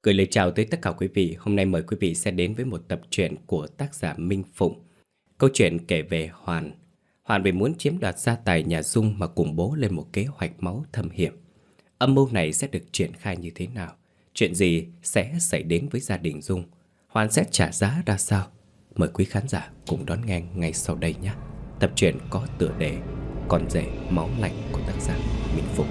Gửi lời chào tới tất cả quý vị. Hôm nay mời quý vị sẽ đến với một tập truyện của tác giả Minh Phụng. Câu chuyện kể về Hoàn. Hoàn vì muốn chiếm đoạt gia tài nhà Dung mà cùng bố lên một kế hoạch máu thâm hiểm. Âm mưu này sẽ được triển khai như thế nào? Chuyện gì sẽ xảy đến với gia đình Dung? Hoàn sẽ trả giá ra sao? Mời quý khán giả cùng đón nghe ngay sau đây nhé. Tập truyện có tựa đề Con rể máu lạnh của tác giả Minh Phụng.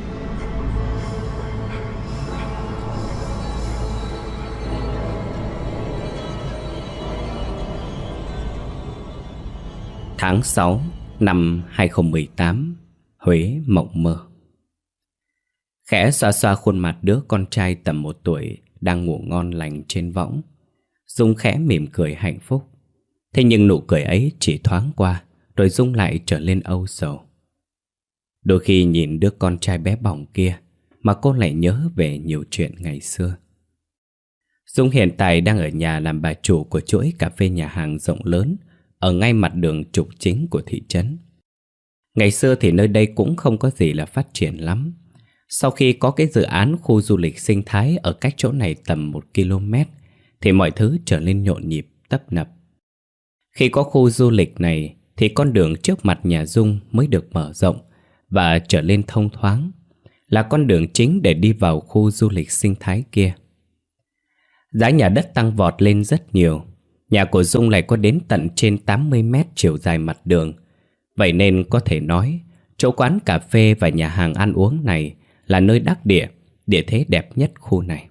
Tháng 6 năm 2018, Huế mộng mơ. Khẽ xoa xoa khuôn mặt đứa con trai tầm 1 tuổi đang ngủ ngon lành trên võng, Dung khẽ mỉm cười hạnh phúc. Thế nhưng nụ cười ấy chỉ thoáng qua, rồi Dung lại trở lên âu sầu. Đôi khi nhìn đứa con trai bé bỏng kia mà cô lại nhớ về nhiều chuyện ngày xưa. Dung hiện tại đang ở nhà làm bà chủ của chuỗi cà phê nhà hàng rộng lớn ở ngay mặt đường trục chính của thị trấn. Ngày xưa thì nơi đây cũng không có gì là phát triển lắm. Sau khi có cái dự án khu du lịch sinh thái ở cách chỗ này tầm 1 km thì mọi thứ trở nên nhộn nhịp, tấp nập. Khi có khu du lịch này thì con đường trước mặt nhà Dung mới được mở rộng và trở nên thông thoáng, là con đường chính để đi vào khu du lịch sinh thái kia. Giá nhà đất tăng vọt lên rất nhiều. Nhà của Dung lại có đến tận trên 80 mét chiều dài mặt đường. Vậy nên có thể nói chỗ quán cà phê và nhà hàng ăn uống này là nơi đắc địa, địa thế đẹp nhất khu này.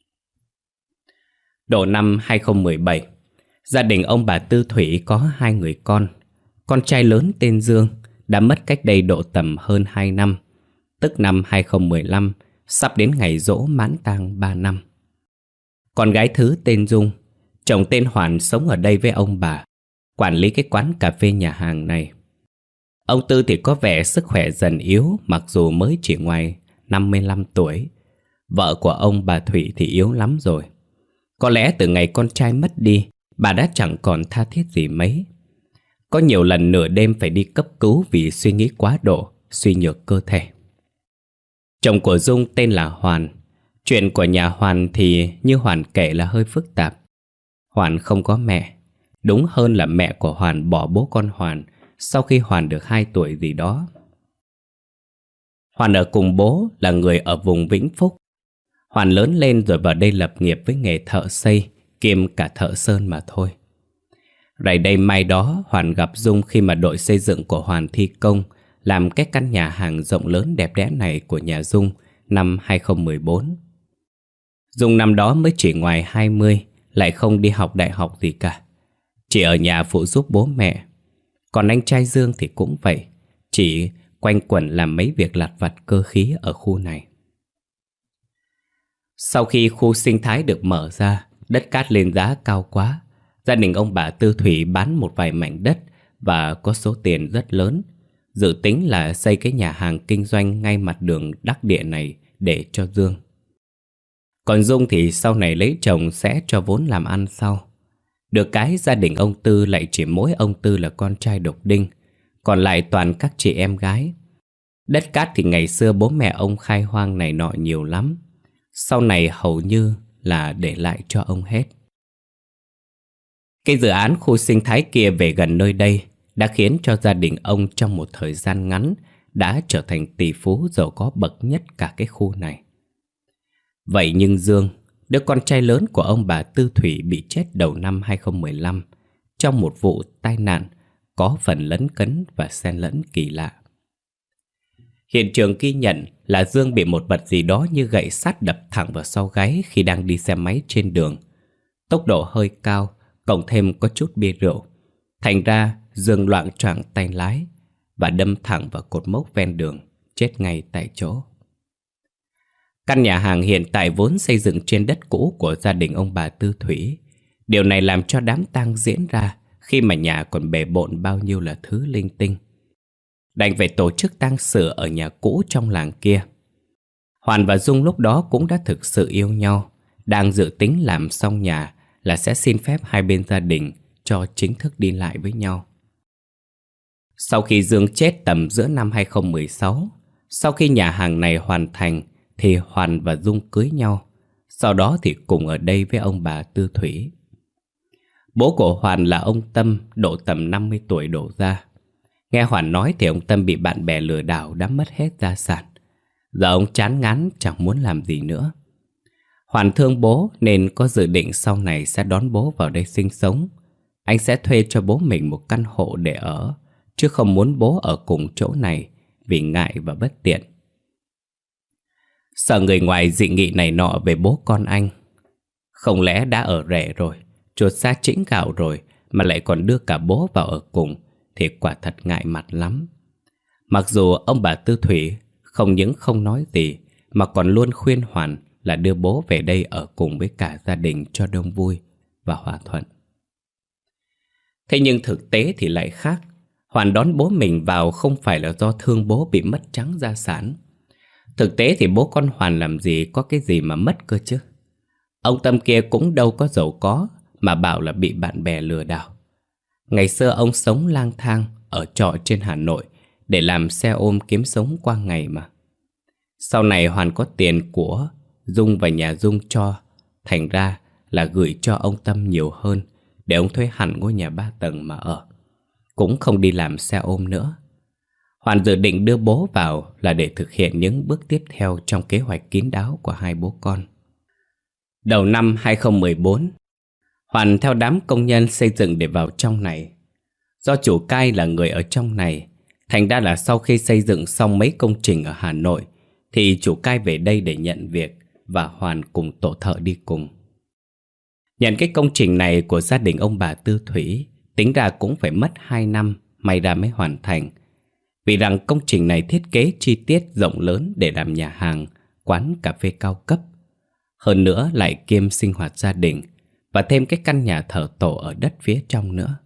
Độ năm 2017, gia đình ông bà Tư Thủy có 2 người con. Con trai lớn tên Dương đã mất cách đây độ tầm hơn 2 năm, tức năm 2015, sắp đến ngày giỗ mãn tang 3 năm. Con gái thứ tên Dung, chồng tên Hoàn sống ở đây với ông bà, quản lý cái quán cà phê nhà hàng này. Ông Tư thì có vẻ sức khỏe dần yếu, mặc dù mới chỉ ngoài 55 tuổi. Vợ của ông bà Thủy thì yếu lắm rồi. Có lẽ từ ngày con trai mất đi, bà đã chẳng còn tha thiết gì mấy. Có nhiều lần nửa đêm phải đi cấp cứu vì suy nghĩ quá độ, suy nhược cơ thể. Chồng của Dung tên là Hoàn. Chuyện của nhà Hoàn thì như Hoàn kể là hơi phức tạp. Hoàn không có mẹ. Đúng hơn là mẹ của Hoàn bỏ bố con Hoàn sau khi Hoàn được 2 tuổi gì đó. Hoàn ở cùng bố là người ở vùng Vĩnh Phúc. Hoàn lớn lên rồi vào đây lập nghiệp với nghề thợ xây kiêm cả thợ sơn mà thôi. Rày đây mai đó Hoàn gặp Dung khi mà đội xây dựng của Hoàn thi công làm cái căn nhà hàng rộng lớn đẹp đẽ này của nhà Dung năm 2014. Dung năm đó mới chỉ ngoài 20, lại không đi học đại học gì cả, chỉ ở nhà phụ giúp bố mẹ. Còn anh trai Dương thì cũng vậy, chỉ quanh quẩn làm mấy việc lặt vặt cơ khí ở khu này. Sau khi khu sinh thái được mở ra, đất cát lên giá cao quá. Gia đình ông bà Tư Thủy bán một vài mảnh đất và có số tiền rất lớn, dự tính là xây cái nhà hàng kinh doanh ngay mặt đường đắc địa này để cho Dương. Còn Dung thì sau này lấy chồng sẽ cho vốn làm ăn sau. Được cái gia đình ông Tư lại chỉ mỗi ông Tư là con trai độc đinh, còn lại toàn các chị em gái. Đất cát thì ngày xưa bố mẹ ông khai hoang này nọ nhiều lắm, sau này hầu như là để lại cho ông hết. Cái dự án khu sinh thái kia về gần nơi đây đã khiến cho gia đình ông trong một thời gian ngắn đã trở thành tỷ phú giàu có bậc nhất cả cái khu này. Vậy nhưng Dương, đứa con trai lớn của ông bà Tư Thủy, bị chết đầu năm 2015 trong một vụ tai nạn có phần lấn cấn và xen lẫn kỳ lạ. Hiện trường ghi nhận là Dương bị một vật gì đó như gậy sắt đập thẳng vào sau gáy khi đang đi xe máy trên đường. Tốc độ hơi cao, cộng thêm có chút bia rượu. Thành ra Dương loạng choạng tay lái và đâm thẳng vào cột mốc ven đường, chết ngay tại chỗ. Căn nhà hàng hiện tại vốn xây dựng trên đất cũ của gia đình ông bà Tư Thủy. Điều này làm cho đám tang diễn ra khi mà nhà còn bề bộn bao nhiêu là thứ linh tinh. Đành phải tổ chức tang sự ở nhà cũ trong làng kia. Hoàn và Dung lúc đó cũng đã thực sự yêu nhau, đang dự tính làm xong nhà là sẽ xin phép hai bên gia đình cho chính thức đi lại với nhau. Sau khi Dương chết tầm giữa năm 2016, sau khi nhà hàng này hoàn thành thì Hoàn và Dung cưới nhau. Sau đó thì cùng ở đây với ông bà Tư Thủy. Bố của Hoàn là ông Tâm, độ tầm 50 tuổi đổ ra. Nghe Hoàn nói thì ông Tâm bị bạn bè lừa đảo đã mất hết gia sản. Giờ ông chán ngán chẳng muốn làm gì nữa. Hoàn thương bố nên có dự định sau này sẽ đón bố vào đây sinh sống. Anh sẽ thuê cho bố mình một căn hộ để ở, chứ không muốn bố ở cùng chỗ này vì ngại và bất tiện. Sợ người ngoài dị nghị này nọ về bố con anh. Không lẽ đã ở rẻ rồi, chuột xa chĩnh gạo rồi mà lại còn đưa cả bố vào ở cùng thì quả thật ngại mặt lắm. Mặc dù ông bà Tư Thủy không những không nói gì mà còn luôn khuyên Hoàn là đưa bố về đây ở cùng với cả gia đình cho đông vui và hòa thuận. Thế nhưng thực tế thì lại khác. Hoàn đón bố mình vào không phải là do thương bố bị mất trắng gia sản. Thực tế thì bố con Hoàn làm gì có cái gì mà mất cơ chứ. Ông Tâm kia cũng đâu có giàu có mà bảo là bị bạn bè lừa đảo. Ngày xưa ông sống lang thang ở trọ trên Hà Nội để làm xe ôm kiếm sống qua ngày mà. Sau này Hoàn có tiền của Dung và nhà Dung cho, thành ra là gửi cho ông Tâm nhiều hơn để ông thuê hẳn ngôi nhà 3 tầng mà ở. Cũng không đi làm xe ôm nữa. Hoàn dự định đưa bố vào là để thực hiện những bước tiếp theo trong kế hoạch kín đáo của hai bố con. Đầu năm 2014, Hoàn theo đám công nhân xây dựng để vào trong này. Do chủ cai là người ở trong này, thành ra là sau khi xây dựng xong mấy công trình ở Hà Nội thì chủ cai về đây để nhận việc và Hoàn cùng tổ thợ đi cùng. Nhận cái công trình này của gia đình ông bà Tư Thủy tính ra cũng phải mất 2 năm may ra mới hoàn thành. Vì rằng công trình này thiết kế chi tiết rộng lớn để làm nhà hàng, quán cà phê cao cấp. Hơn nữa lại kiêm sinh hoạt gia đình và thêm cái căn nhà thờ tổ ở đất phía trong nữa.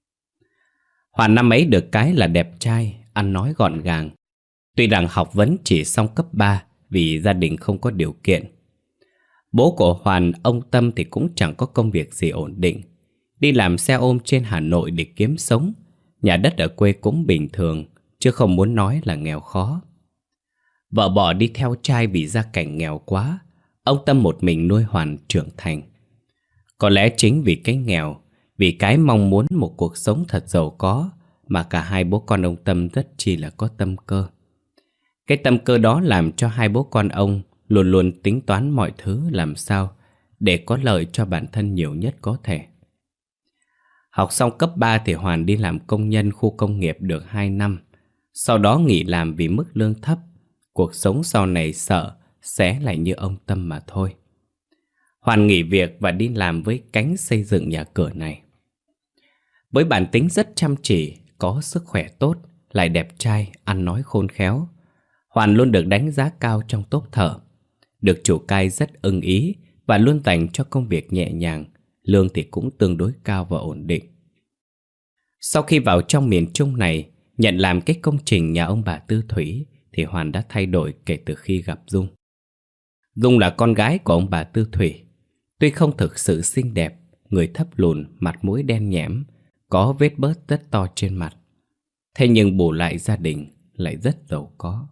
Hoàn năm ấy được cái là đẹp trai, ăn nói gọn gàng. Tuy rằng học vấn chỉ xong cấp 3 vì gia đình không có điều kiện. Bố của Hoàn, ông Tâm thì cũng chẳng có công việc gì ổn định. Đi làm xe ôm trên Hà Nội để kiếm sống. Nhà đất ở quê cũng bình thường, chứ không muốn nói là nghèo khó. Vợ bỏ đi theo trai vì gia cảnh nghèo quá. Ông Tâm một mình nuôi Hoàn trưởng thành. Có lẽ chính vì cái nghèo, vì cái mong muốn một cuộc sống thật giàu có mà cả hai bố con ông Tâm rất chi là có tâm cơ. Cái tâm cơ đó làm cho hai bố con ông luôn luôn tính toán mọi thứ làm sao để có lợi cho bản thân nhiều nhất có thể. Học xong cấp 3 thì Hoàn đi làm công nhân khu công nghiệp được 2 năm. Sau đó nghỉ làm vì mức lương thấp. Cuộc sống sau này sợ sẽ lại như ông Tâm mà thôi. Hoàn nghỉ việc và đi làm với cánh xây dựng nhà cửa này. Với bản tính rất chăm chỉ, có sức khỏe tốt, lại đẹp trai, ăn nói khôn khéo, Hoàn luôn được đánh giá cao trong tốp thợ. Được chủ cai rất ưng ý và luôn dành cho công việc nhẹ nhàng, lương thì cũng tương đối cao và ổn định. Sau khi vào trong miền Trung này, nhận làm cái công trình nhà ông bà Tư Thủy, thì Hoàn đã thay đổi kể từ khi gặp Dung. Dung là con gái của ông bà Tư Thủy. Tuy không thực sự xinh đẹp, người thấp lùn, mặt mũi đen nhẽm, có vết bớt rất to trên mặt. Thế nhưng bù lại gia đình lại rất giàu có.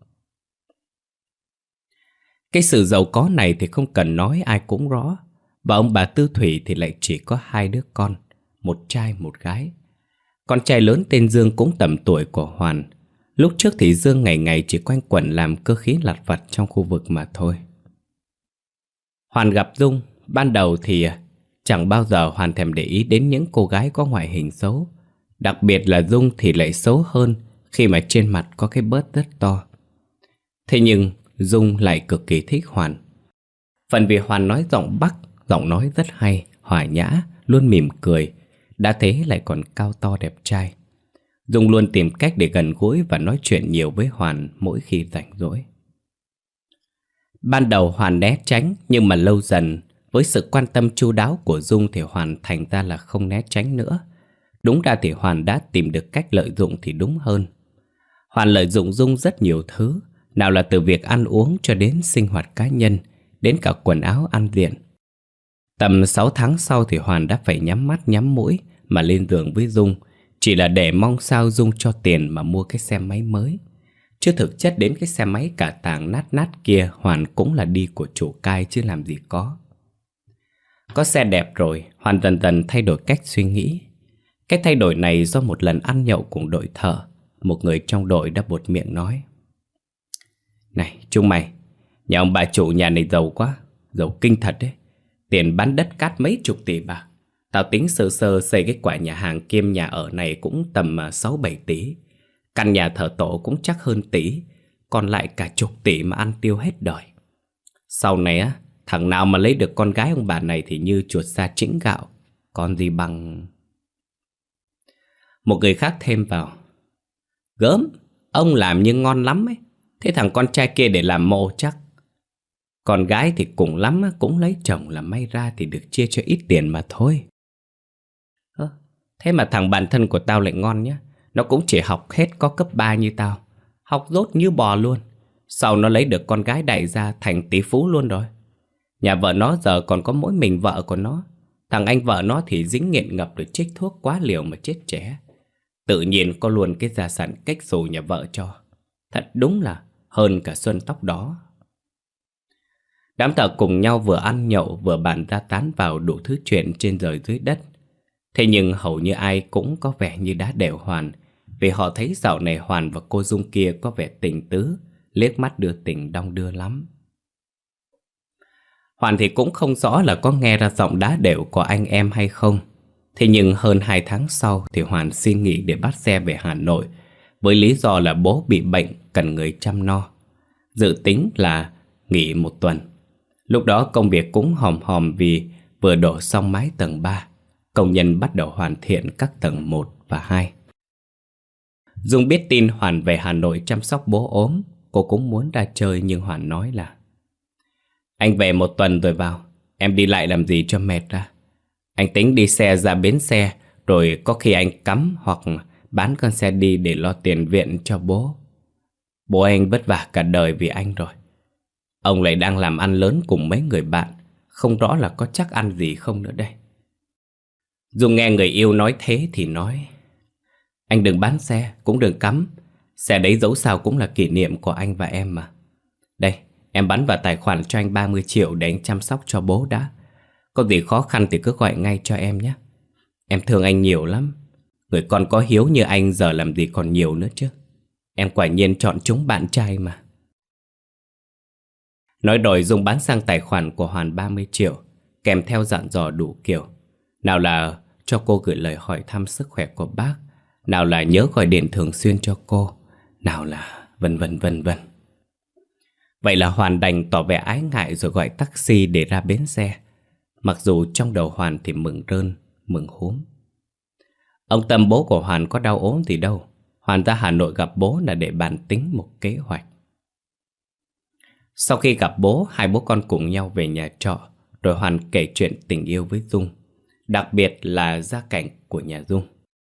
Cái sự giàu có này thì không cần nói ai cũng rõ. Và ông bà Tư Thủy thì lại chỉ có 2 đứa con, một trai một gái. Con trai lớn tên Dương cũng tầm tuổi của Hoàn. Lúc trước thì Dương ngày ngày chỉ quanh quẩn làm cơ khí lặt vặt trong khu vực mà thôi. Hoàn gặp Dung, ban đầu thì chẳng bao giờ Hoàn thèm để ý đến những cô gái có ngoại hình xấu. Đặc biệt là Dung thì lại xấu hơn khi mà trên mặt có cái bớt rất to. Thế nhưng Dung lại cực kỳ thích Hoàn. Phần vì Hoàn nói giọng Bắc, giọng nói rất hay, hòa nhã, luôn mỉm cười. Đã thế lại còn cao to đẹp trai. Dung luôn tìm cách để gần gũi và nói chuyện nhiều với Hoàn mỗi khi rảnh rỗi. Ban đầu Hoàn né tránh, nhưng mà lâu dần với sự quan tâm chu đáo của Dung thì Hoàn thành ra là không né tránh nữa. Đúng ra thì Hoàn đã tìm được cách lợi dụng thì đúng hơn. Hoàn lợi dụng Dung rất nhiều thứ, nào là từ việc ăn uống cho đến sinh hoạt cá nhân, đến cả quần áo ăn diện. Tầm 6 tháng sau thì Hoàn đã phải nhắm mắt nhắm mũi mà lên giường với Dung, chỉ là để mong sao Dung cho tiền mà mua cái xe máy mới. Chứ thực chất đến cái xe máy cả tàng nát nát kia Hoàn cũng là đi của chủ cai chứ làm gì có. Có xe đẹp rồi, Hoàn dần dần thay đổi cách suy nghĩ. Cái thay đổi này do một lần ăn nhậu cùng đội thợ. Một người trong đội đã buột miệng nói: "Này chúng mày, nhà ông bà chủ nhà này giàu quá, giàu kinh thật đấy. Tiền bán đất cát mấy chục tỷ bạc. Tao tính sơ sơ xây cái quả nhà hàng kiêm nhà ở này cũng tầm 6-7 tỷ. Căn nhà thờ tổ cũng chắc hơn tỷ, còn lại cả chục tỷ mà ăn tiêu hết đời. Sau này á, thằng nào mà lấy được con gái ông bà này thì như chuột sa chĩnh gạo, còn gì bằng..." Một người khác thêm vào: "Gớm, ông làm như ngon lắm ấy. Thế thằng con trai kia để làm mộ chắc. Con gái thì cùng lắm cũng lấy chồng là may ra thì được chia cho ít tiền mà thôi." Thế mà thằng bạn thân của tao lại ngon nhá. Nó cũng chỉ học hết có cấp 3 như tao, học dốt như bò luôn. Sau nó lấy được con gái đại gia thành tỷ phú luôn rồi. Nhà vợ nó giờ còn có mỗi mình vợ của nó. Thằng anh vợ nó thì dính nghiện ngập rồi trích thuốc quá liều mà chết trẻ. Tự nhiên có luôn cái gia sản cách xù nhà vợ cho. Thật đúng là hơn cả xuân tóc đó. Đám thợ cùng nhau vừa ăn nhậu vừa bàn ra tán vào đủ thứ chuyện trên trời dưới đất. Thế nhưng hầu như ai cũng có vẻ như đã đều Hoàn, vì họ thấy dạo này Hoàn và cô Dung kia có vẻ tình tứ, liếc mắt đưa tình đong đưa lắm. Hoàn thì cũng không rõ là có nghe ra giọng đá đều của anh em hay không. Thế nhưng hơn 2 tháng sau thì Hoàn xin nghỉ để bắt xe về Hà Nội, với lý do là bố bị bệnh cần người chăm no. Dự tính là nghỉ 1 tuần. Lúc đó công việc cũng hòm hòm vì vừa đổ xong mái tầng 3. Công nhân bắt đầu hoàn thiện các tầng 1 và 2. Dung biết tin Hoàn về Hà Nội chăm sóc bố ốm. Cô cũng muốn ra chơi nhưng Hoàn nói là: "Anh về 1 tuần rồi vào, em đi lại làm gì cho mệt ra. Anh tính đi xe ra bến xe, rồi có khi anh cắm hoặc bán con xe đi để lo tiền viện cho bố. Bố anh vất vả cả đời vì anh rồi. Ông lại đang làm ăn lớn cùng mấy người bạn, không rõ là có chắc ăn gì không nữa đây." Dung nghe người yêu nói thế thì nói: "Anh đừng bán xe, cũng đừng cắm. Xe đấy dẫu sao cũng là kỷ niệm của anh và em mà. Đây, em bắn vào tài khoản cho anh 30 triệu để anh chăm sóc cho bố đã. Có gì khó khăn thì cứ gọi ngay cho em nhé. Em thương anh nhiều lắm. Người con có hiếu như anh giờ làm gì còn nhiều nữa chứ. Em quả nhiên chọn chúng bạn trai mà." Nói rồi Dung bán sang tài khoản của Hoàn 30 triệu, kèm theo dặn dò đủ kiểu. Nào là cho cô gửi lời hỏi thăm sức khỏe của bác, nào là nhớ gọi điện thường xuyên cho cô, nào là vân vân vân vân. Vậy là Hoàn đành tỏ vẻ ái ngại rồi gọi taxi để ra bến xe. Mặc dù trong đầu Hoàn thì mừng rơn, mừng húm. Ông Tâm bố của Hoàn có đau ốm gì đâu. Hoàn ra Hà Nội gặp bố là để bàn tính một kế hoạch. Sau khi gặp bố, hai bố con cùng nhau về nhà trọ, rồi Hoàn kể chuyện tình yêu với Dung, đặc biệt là gia cảnh của nhà Dung.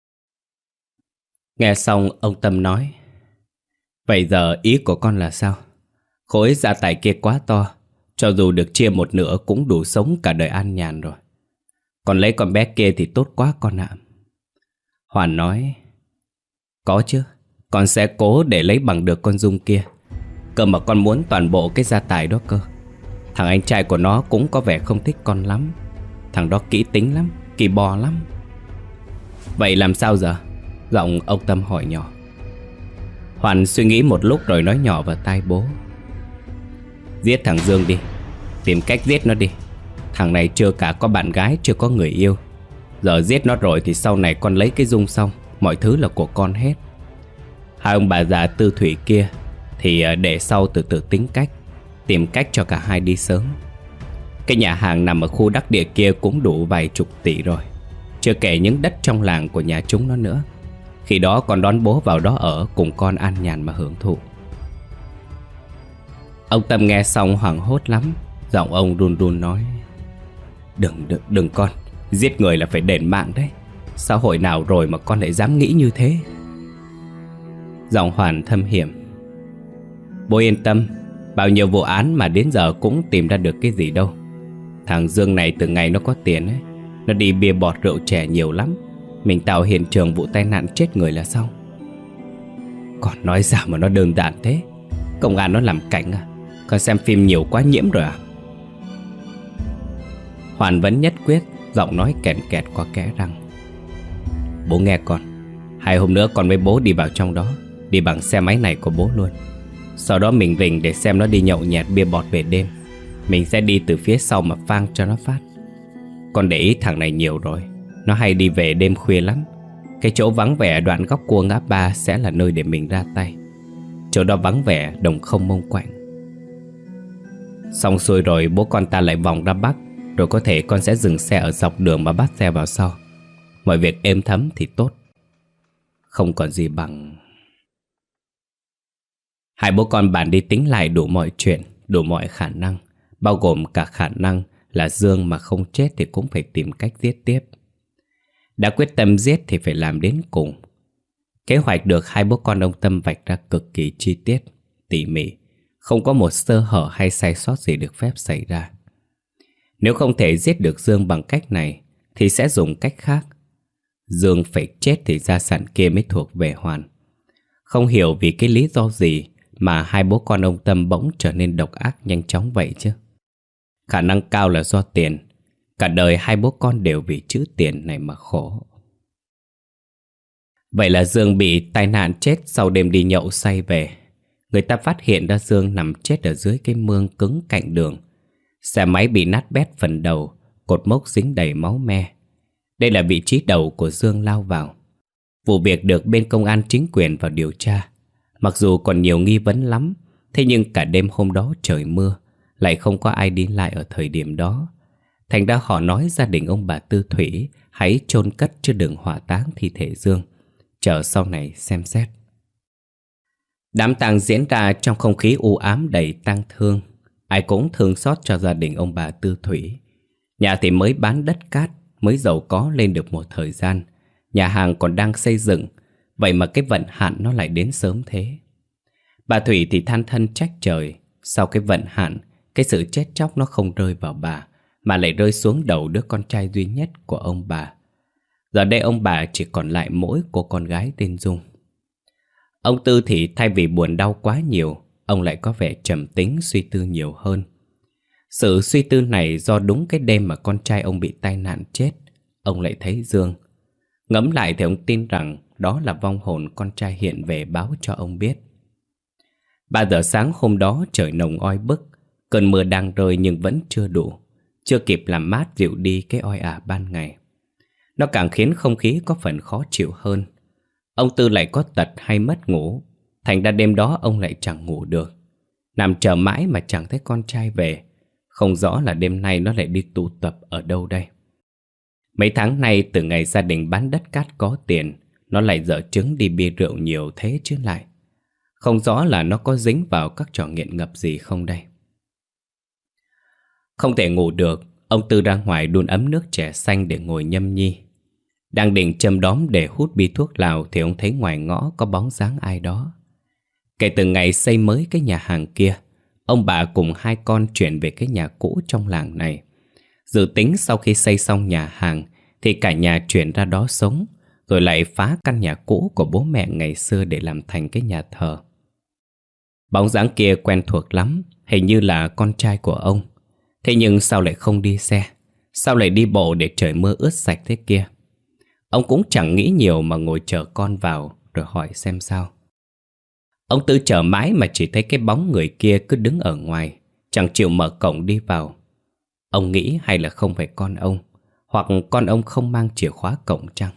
Nghe xong ông Tâm nói: "Vậy giờ ý của con là sao? Khối gia tài kia quá to, cho dù được chia một nửa cũng đủ sống cả đời an nhàn rồi. Còn lấy con bé kia thì tốt quá con ạ." Hoàn nói: "Có chứ, con sẽ cố để lấy bằng được con Dung kia. Cơ mà con muốn toàn bộ cái gia tài đó cơ. Thằng anh trai của nó cũng có vẻ không thích con lắm. Thằng đó kỹ tính lắm, kỳ bò lắm." "Vậy làm sao giờ?" giọng ông Tâm hỏi nhỏ. Hoàn suy nghĩ một lúc rồi nói nhỏ vào tai bố: "Giết thằng Dương đi, tìm cách giết nó đi. Thằng này chưa cả có bạn gái, chưa có người yêu. Giờ giết nó rồi thì sau này con lấy cái Dung xong, mọi thứ là của con hết. Hai ông bà già Tư Thủy kia thì để sau từ từ tính cách, tìm cách cho cả hai đi sớm. Cái nhà hàng nằm ở khu đắc địa kia cũng đủ vài chục tỷ rồi, chưa kể những đất trong làng của nhà chúng nó nữa. Khi đó con đón bố vào đó ở cùng con an nhàn mà hưởng thụ." Ông Tâm nghe xong hoảng hốt lắm. Giọng ông run run nói: Đừng con, giết người là phải đền mạng đấy. Xã hội nào rồi mà con lại dám nghĩ như thế?" Giọng Hoàn thâm hiểm: "Bố yên tâm, bao nhiêu vụ án mà đến giờ cũng tìm ra được cái gì đâu. Thằng Dương này từ ngày nó có tiền ấy, nó đi bia bọt rượu chè nhiều lắm. Mình tạo hiện trường vụ tai nạn chết người là xong." "Con nói sao mà nó đơn giản thế? Công an nó làm cảnh à? Con xem phim nhiều quá nhiễm rồi à?" Hoàn vẫn nhất quyết, giọng nói kèn kẹt qua kẽ răng. Bố nghe con. 2 hôm nữa con với bố đi vào trong đó, đi bằng xe máy này của bố luôn. Sau đó mình rình để xem nó đi nhậu nhẹt bia bọt về đêm. Mình sẽ đi từ phía sau mà phang cho nó phát. Con để ý thằng này nhiều rồi, nó hay đi về đêm khuya lắm. Cái chỗ vắng vẻ đoạn góc cua ngã ba sẽ là nơi để mình ra tay. Chỗ đó vắng vẻ, đồng không mông quạnh. Xong xuôi rồi bố con ta lại vòng ra bắc, rồi có thể con sẽ dừng xe ở dọc đường mà bắt xe vào sau. Mọi việc êm thấm thì tốt. Không còn gì bằng... Hai bố con bàn đi tính lại đủ mọi chuyện, đủ mọi khả năng, bao gồm cả khả năng là Dương mà không chết thì cũng phải tìm cách giết tiếp. Đã quyết tâm giết thì phải làm đến cùng. Kế hoạch được hai bố con ông Tâm vạch ra cực kỳ chi tiết, tỉ mỉ, không có một sơ hở hay sai sót gì được phép xảy ra. Nếu không thể giết được Dương bằng cách này thì sẽ dùng cách khác. Dương phải chết thì gia sản kia mới thuộc về Hoàn. Không hiểu vì cái lý do gì mà hai bố con ông Tâm bỗng trở nên độc ác nhanh chóng vậy chứ. Khả năng cao là do tiền. Cả đời hai bố con đều vì chữ tiền này mà khổ. Vậy là Dương bị tai nạn chết sau đêm đi nhậu say về. Người ta phát hiện ra Dương nằm chết ở dưới cái mương cứng cạnh đường. Xe máy bị nát bét phần đầu, cột mốc dính đầy máu me. Đây là vị trí đầu của Dương lao vào. Vụ việc được bên công an chính quyền vào điều tra. Mặc dù còn nhiều nghi vấn lắm, thế nhưng cả đêm hôm đó trời mưa, lại không có ai đi lại ở thời điểm đó. Thành ra họ nói gia đình ông bà Tư Thủy hãy chôn cất chứ đừng hỏa táng thi thể Dương, chờ sau này xem xét. Đám tang diễn ra trong không khí u ám đầy tang thương. Ai cũng thương xót cho gia đình ông bà Tư Thủy. Nhà thì mới bán đất cát, mới giàu có lên được một thời gian. Nhà hàng còn đang xây dựng, vậy mà cái vận hạn nó lại đến sớm thế. Bà Thủy thì than thân trách trời. Sau cái vận hạn, cái sự chết chóc nó không rơi vào bà, mà lại rơi xuống đầu đứa con trai duy nhất của ông bà. Giờ đây ông bà chỉ còn lại mỗi cô con gái tên Dung. Ông Tư thì thay vì buồn đau quá nhiều, ông lại có vẻ trầm tính suy tư nhiều hơn. Sự suy tư này do đúng cái đêm mà con trai ông bị tai nạn chết, ông lại thấy Dương. Ngẫm lại thì ông tin rằng đó là vong hồn con trai hiện về báo cho ông biết. 3 giờ sáng hôm đó trời nồng oi bức. Cơn mưa đang rơi nhưng vẫn chưa đủ, chưa kịp làm mát dịu đi cái oi ả ban ngày. Nó càng khiến không khí có phần khó chịu hơn. Ông Tư lại có tật hay mất ngủ, thành ra đêm đó ông lại chẳng ngủ được. Nằm chờ mãi mà chẳng thấy con trai về. Không rõ là đêm nay nó lại đi tụ tập ở đâu đây. Mấy tháng nay từ ngày gia đình bán đất cát có tiền, nó lại dở trứng đi bia rượu nhiều thế chứ lại. Không rõ là nó có dính vào các trò nghiện ngập gì không đây. Không thể ngủ được, ông Tư ra ngoài đun ấm nước chè xanh để ngồi nhâm nhi. Đang định châm đóm để hút bi thuốc lào thì ông thấy ngoài ngõ có bóng dáng ai đó. Kể từ ngày xây mới cái nhà hàng kia, ông bà cùng 2 con chuyển về cái nhà cũ trong làng này. Dự tính sau khi xây xong nhà hàng thì cả nhà chuyển ra đó sống, rồi lại phá căn nhà cũ của bố mẹ ngày xưa để làm thành cái nhà thờ. Bóng dáng kia quen thuộc lắm, hình như là con trai của ông. Thế nhưng sao lại không đi xe? Sao lại đi bộ để trời mưa ướt sạch thế kia? Ông cũng chẳng nghĩ nhiều mà ngồi chờ con vào rồi hỏi xem sao. Ông Tư chờ mãi mà chỉ thấy cái bóng người kia cứ đứng ở ngoài, chẳng chịu mở cổng đi vào. Ông nghĩ hay là không phải con ông, hoặc con ông không mang chìa khóa cổng chăng?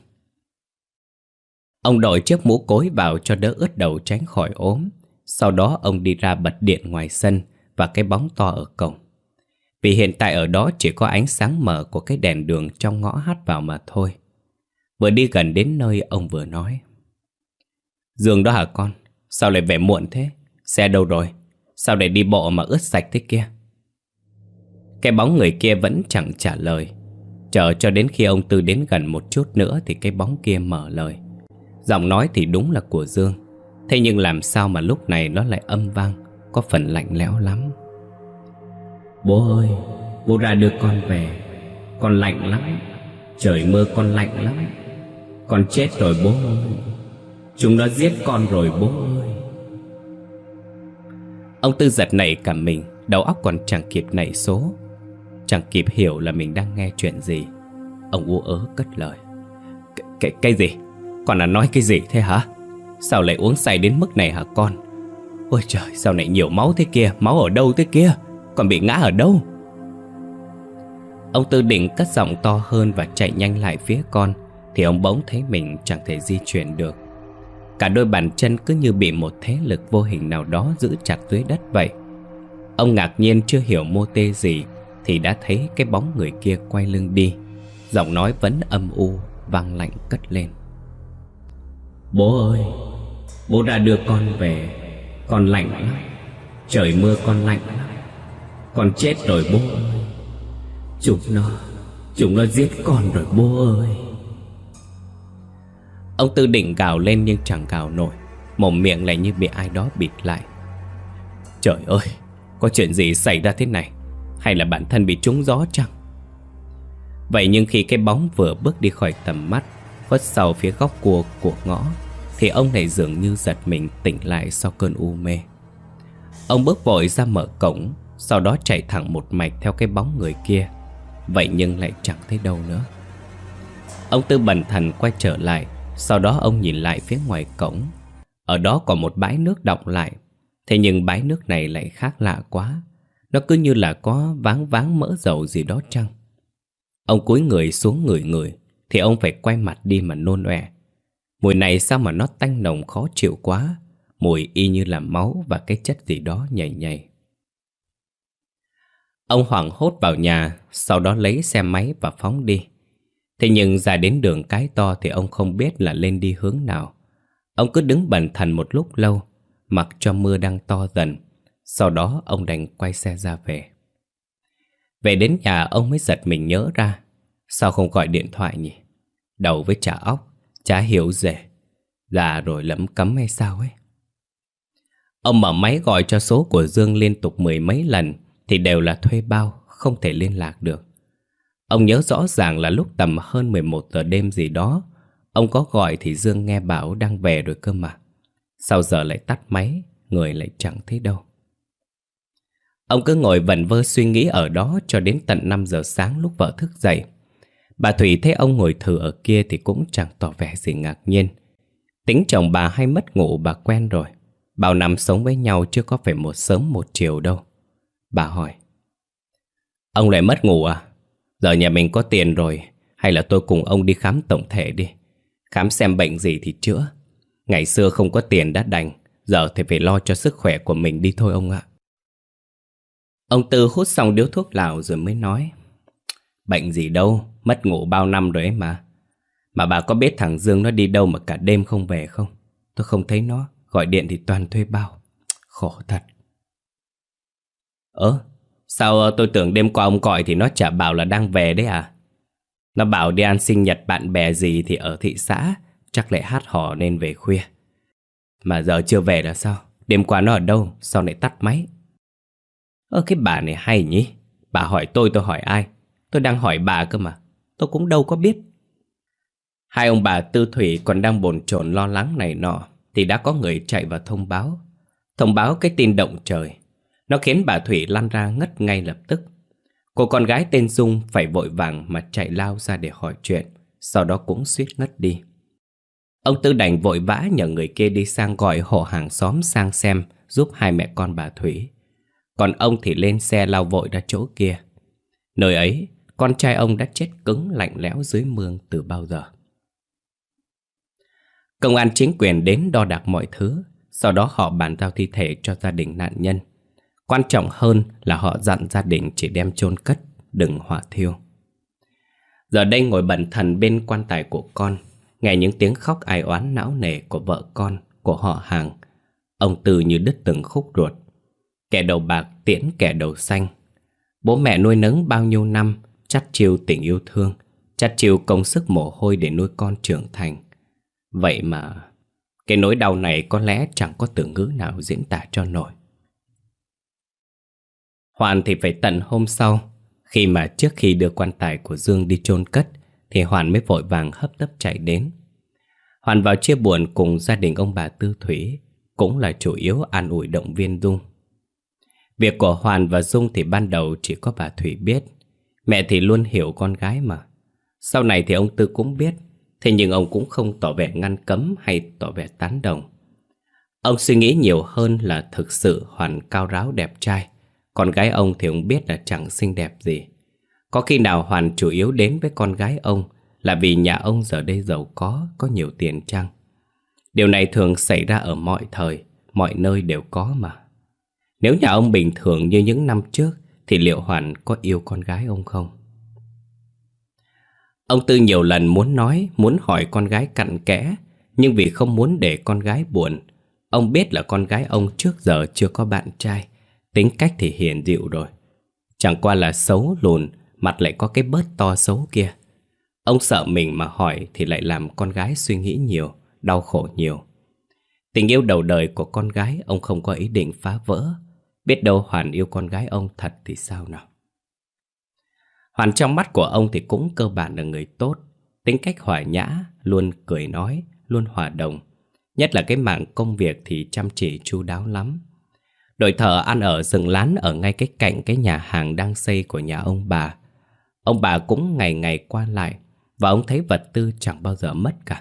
Ông đội chiếc mũ cối vào cho đỡ ướt đầu tránh khỏi ốm. Sau đó ông đi ra bật điện ngoài sân và cái bóng to ở cổng. Vì hiện tại ở đó chỉ có ánh sáng mờ của cái đèn đường trong ngõ hắt vào mà thôi. Vừa đi gần đến nơi ông vừa nói: Dương đó hả con? Sao lại về muộn thế? Xe đâu rồi? Sao lại đi bộ mà ướt sạch thế kia? Cái bóng người kia vẫn chẳng trả lời. Chờ cho đến khi ông Tư đến gần một chút nữa thì cái bóng kia mở lời. Giọng nói thì đúng là của Dương, thế nhưng làm sao mà lúc này nó lại âm vang, có phần lạnh lẽo lắm. Bố ơi, bố ra đưa con về. Con lạnh lắm. Trời mưa con lạnh lắm. Con chết rồi bố ơi. Chúng nó giết con rồi bố ơi. Ông Tư giật nảy cả mình, đầu óc còn chẳng kịp nảy số. Chẳng kịp hiểu là mình đang nghe chuyện gì, ông ú ớ cất lời. Cái gì? Con là nói cái gì thế hả? Sao lại uống say đến mức này hả con? Ôi trời, sao lại nhiều máu thế kia? Máu ở đâu thế kia? Con bị ngã ở đâu? Ông Tư định cất giọng to hơn và chạy nhanh lại phía con, thì ông bỗng thấy mình chẳng thể di chuyển được. Cả đôi bàn chân cứ như bị một thế lực vô hình nào đó giữ chặt dưới đất vậy. Ông ngạc nhiên chưa hiểu mô tê gì thì đã thấy cái bóng người kia quay lưng đi. Giọng nói vẫn âm u vang lạnh cất lên. Bố ơi, bố đã đưa con về. Con lạnh lắm, trời mưa con lạnh lắm. Con chết rồi bố ơi. Chúng nó giết con rồi bố ơi. Ông Tư định gào lên nhưng chẳng gào nổi, mồm miệng lại như bị ai đó bịt lại. Trời ơi, có chuyện gì xảy ra thế này? Hay là bản thân bị trúng gió chăng? Vậy nhưng khi cái bóng vừa bước đi khỏi tầm mắt, khuất sau phía góc cua của ngõ, thì ông này dường như giật mình tỉnh lại sau cơn u mê. Ông bước vội ra mở cổng, sau đó chạy thẳng một mạch theo cái bóng người kia. Vậy nhưng lại chẳng thấy đâu nữa. Ông Tư bần thần quay trở lại. Sau đó ông nhìn lại phía ngoài cổng. Ở đó còn một bãi nước đọng lại. Thế nhưng bãi nước này lại khác lạ quá. Nó cứ như là có váng váng mỡ dầu gì đó chăng. Ông cúi người xuống ngửi thì ông phải quay mặt đi mà nôn ọe. Mùi này sao mà nó tanh nồng khó chịu quá. Mùi y như là máu và cái chất gì đó nhầy nhầy. Ông hoảng hốt vào nhà, sau đó lấy xe máy và phóng đi. Thế nhưng ra đến đường Cái To thì ông không biết là lên đi hướng nào. Ông cứ đứng bần thần một lúc lâu, mặc cho mưa đang to dần. Sau đó ông đành quay xe ra về. Về đến nhà ông mới giật mình nhớ ra, sao không gọi điện thoại nhỉ? Đầu với chả óc, chả hiểu gì. Già rồi lấm cấm hay sao ấy. Ông mở máy gọi cho số của Dương liên tục 10 mấy lần thì đều là thuê bao, không thể liên lạc được. Ông nhớ rõ ràng là lúc tầm hơn 11 giờ đêm gì đó, ông có gọi thì Dương nghe bảo đang về rồi cơ mà. Sao giờ lại tắt máy, người lại chẳng thấy đâu. Ông cứ ngồi vẩn vơ suy nghĩ ở đó cho đến tận 5 giờ sáng lúc vợ thức dậy. Bà Thủy thấy ông ngồi thừ ở kia thì cũng chẳng tỏ vẻ gì ngạc nhiên. Tính chồng bà hay mất ngủ bà quen rồi. Bao năm sống với nhau chưa có phải một sớm một chiều đâu. Bà hỏi: Ông lại mất ngủ à? Giờ nhà mình có tiền rồi, hay là tôi cùng ông đi khám tổng thể đi. Khám xem bệnh gì thì chữa. Ngày xưa không có tiền đã đành, giờ thì phải lo cho sức khỏe của mình đi thôi ông ạ. Ông Tư hút xong điếu thuốc lào rồi mới nói: Bệnh gì đâu, mất ngủ bao năm rồi ấy mà. Mà bà có biết thằng Dương nó đi đâu mà cả đêm không về không? Tôi không thấy nó, gọi điện thì toàn thuê bao. Khổ thật. Sao tôi tưởng đêm qua ông gọi thì nó chả bảo là đang về đấy à? Nó bảo đi ăn sinh nhật bạn bè gì thì ở thị xã, chắc lại hát hò nên về khuya. Mà giờ chưa về là sao? Đêm qua nó ở đâu, sao lại tắt máy? Cái bà này hay nhỉ? Bà hỏi tôi hỏi ai? Tôi đang hỏi bà cơ mà, tôi cũng đâu có biết. Hai ông bà Tư Thủy còn đang bồn chồn lo lắng này nọ thì đã có người chạy vào thông báo cái tin động trời. Nó khiến bà Thủy lăn ra ngất ngay lập tức. Cô con gái tên Dung phải vội vàng mà chạy lao ra để hỏi chuyện, sau đó cũng suýt ngất đi. Ông Tư đành vội vã nhờ người kia đi sang gọi hộ hàng xóm sang xem giúp hai mẹ con bà Thủy. Còn ông thì lên xe lao vội ra chỗ kia. Nơi ấy, con trai ông đã chết cứng lạnh lẽo dưới mương từ bao giờ. Công an chính quyền đến đo đạc mọi thứ, sau đó họ bàn giao thi thể cho gia đình nạn nhân. Quan trọng hơn là họ dặn gia đình chỉ đem chôn cất, đừng hỏa thiêu. Giờ đây ngồi bần thần bên quan tài của con, nghe những tiếng khóc ai oán não nề của vợ con, của họ hàng, ông Tư như đứt từng khúc ruột. Kẻ đầu bạc tiễn kẻ đầu xanh. Bố mẹ nuôi nấng bao nhiêu năm, chắt chiu tình yêu thương, chắt chiu công sức mồ hôi để nuôi con trưởng thành. Vậy mà cái nỗi đau này có lẽ chẳng có từ ngữ nào diễn tả cho nổi. Hoàn thì phải tận hôm sau, khi mà trước khi đưa quan tài của Dương đi chôn cất thì Hoàn mới vội vàng hấp tấp chạy đến. Hoàn vào chia buồn cùng gia đình ông bà Tư Thủy, cũng là chủ yếu an ủi động viên Dung. Việc của Hoàn và Dung thì ban đầu chỉ có bà Thủy biết. Mẹ thì luôn hiểu con gái mà. Sau này thì ông Tư cũng biết. Thế nhưng ông cũng không tỏ vẻ ngăn cấm hay tỏ vẻ tán đồng. Ông suy nghĩ nhiều hơn là thực sự Hoàn cao ráo đẹp trai. Con gái ông thì ông biết là chẳng xinh đẹp gì. Có khi nào Hoàn chủ yếu đến với con gái ông là vì nhà ông giờ đây giàu có nhiều tiền chăng? Điều này thường xảy ra ở mọi thời, mọi nơi đều có mà. Nếu nhà ông bình thường như những năm trước thì liệu Hoàn có yêu con gái ông không? Ông Tư nhiều lần muốn nói, muốn hỏi con gái cặn kẽ, nhưng vì không muốn để con gái buồn. Ông biết là con gái ông trước giờ chưa có bạn trai, tính cách thì hiền dịu rồi. Chẳng qua là xấu lùn, mặt lại có cái bớt to xấu kia. Ông sợ mình mà hỏi thì lại làm con gái suy nghĩ nhiều, đau khổ nhiều. Tình yêu đầu đời của con gái ông không có ý định phá vỡ. Biết đâu Hoàn yêu con gái ông thật thì sao nào? Hoàn trong mắt của ông thì cũng cơ bản là người tốt, tính cách hòa nhã, luôn cười nói, luôn hòa đồng. Nhất là cái mảng công việc thì chăm chỉ chu đáo lắm. Đội thợ ăn ở dựng lán ở ngay cái cạnh cái nhà hàng đang xây của nhà ông bà. Ông bà cũng ngày ngày qua lại, và ông thấy vật tư chẳng bao giờ mất cả.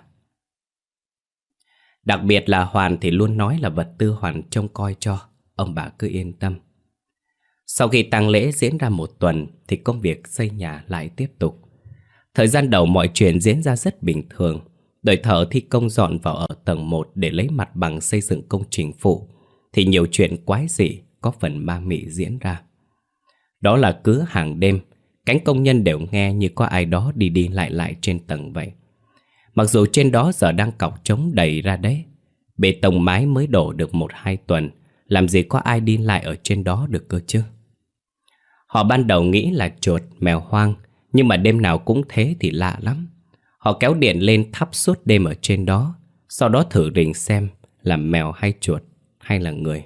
Đặc biệt là Hoàn thì luôn nói là vật tư Hoàn trông coi cho, ông bà cứ yên tâm. Sau khi tang lễ diễn ra một tuần thì công việc xây nhà lại tiếp tục. Thời gian đầu mọi chuyện diễn ra rất bình thường. Đội thợ thi công dọn vào ở tầng 1 để lấy mặt bằng xây dựng công trình phụ, thì nhiều chuyện quái dị có phần ma mị diễn ra. Đó là cứ hàng đêm, cánh công nhân đều nghe như có ai đó đi đi lại lại trên tầng vậy. Mặc dù trên đó giờ đang cọc trống đầy ra đấy. Bê tông mái mới đổ được 1-2 tuần, làm gì có ai đi lại ở trên đó được cơ chứ. Họ ban đầu nghĩ là chuột, mèo hoang, nhưng mà đêm nào cũng thế thì lạ lắm. Họ kéo điện lên thắp suốt đêm ở trên đó, sau đó thử rình xem là mèo hay chuột hay là người.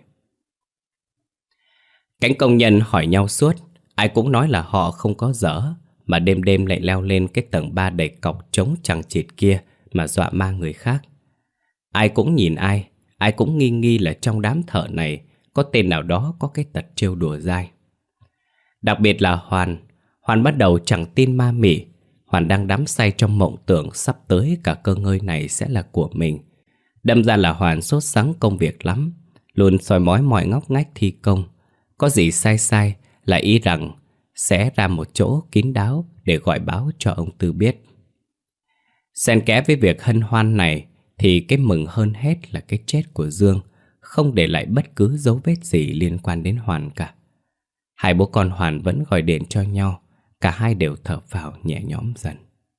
Cánh công nhân hỏi nhau suốt, ai cũng nói là họ không có dở, mà đêm đêm lại leo lên cái tầng 3 đầy cọc trống chằng chịt kia mà dọa ma người khác. Ai cũng nhìn ai cũng nghi nghi là trong đám thợ này có tên nào đó có cái tật trêu đùa dai. Đặc biệt là Hoàn bắt đầu chẳng tin ma mị. Hoàn đang đắm say trong mộng tưởng sắp tới cả cơ ngơi này sẽ là của mình. Đâm ra là Hoàn sốt sắng công việc lắm, luôn soi mói mọi ngóc ngách thi công. Có gì sai sai là ý rằng sẽ ra một chỗ kín đáo để gọi báo cho ông Tư biết. Xen kẽ với việc hân hoan này thì cái mừng hơn hết là cái chết của Dương không để lại bất cứ dấu vết gì liên quan đến Hoàn cả. Hai bố con Hoàn vẫn gọi điện cho nhau, cả hai đều thở phào nhẹ nhõm dần.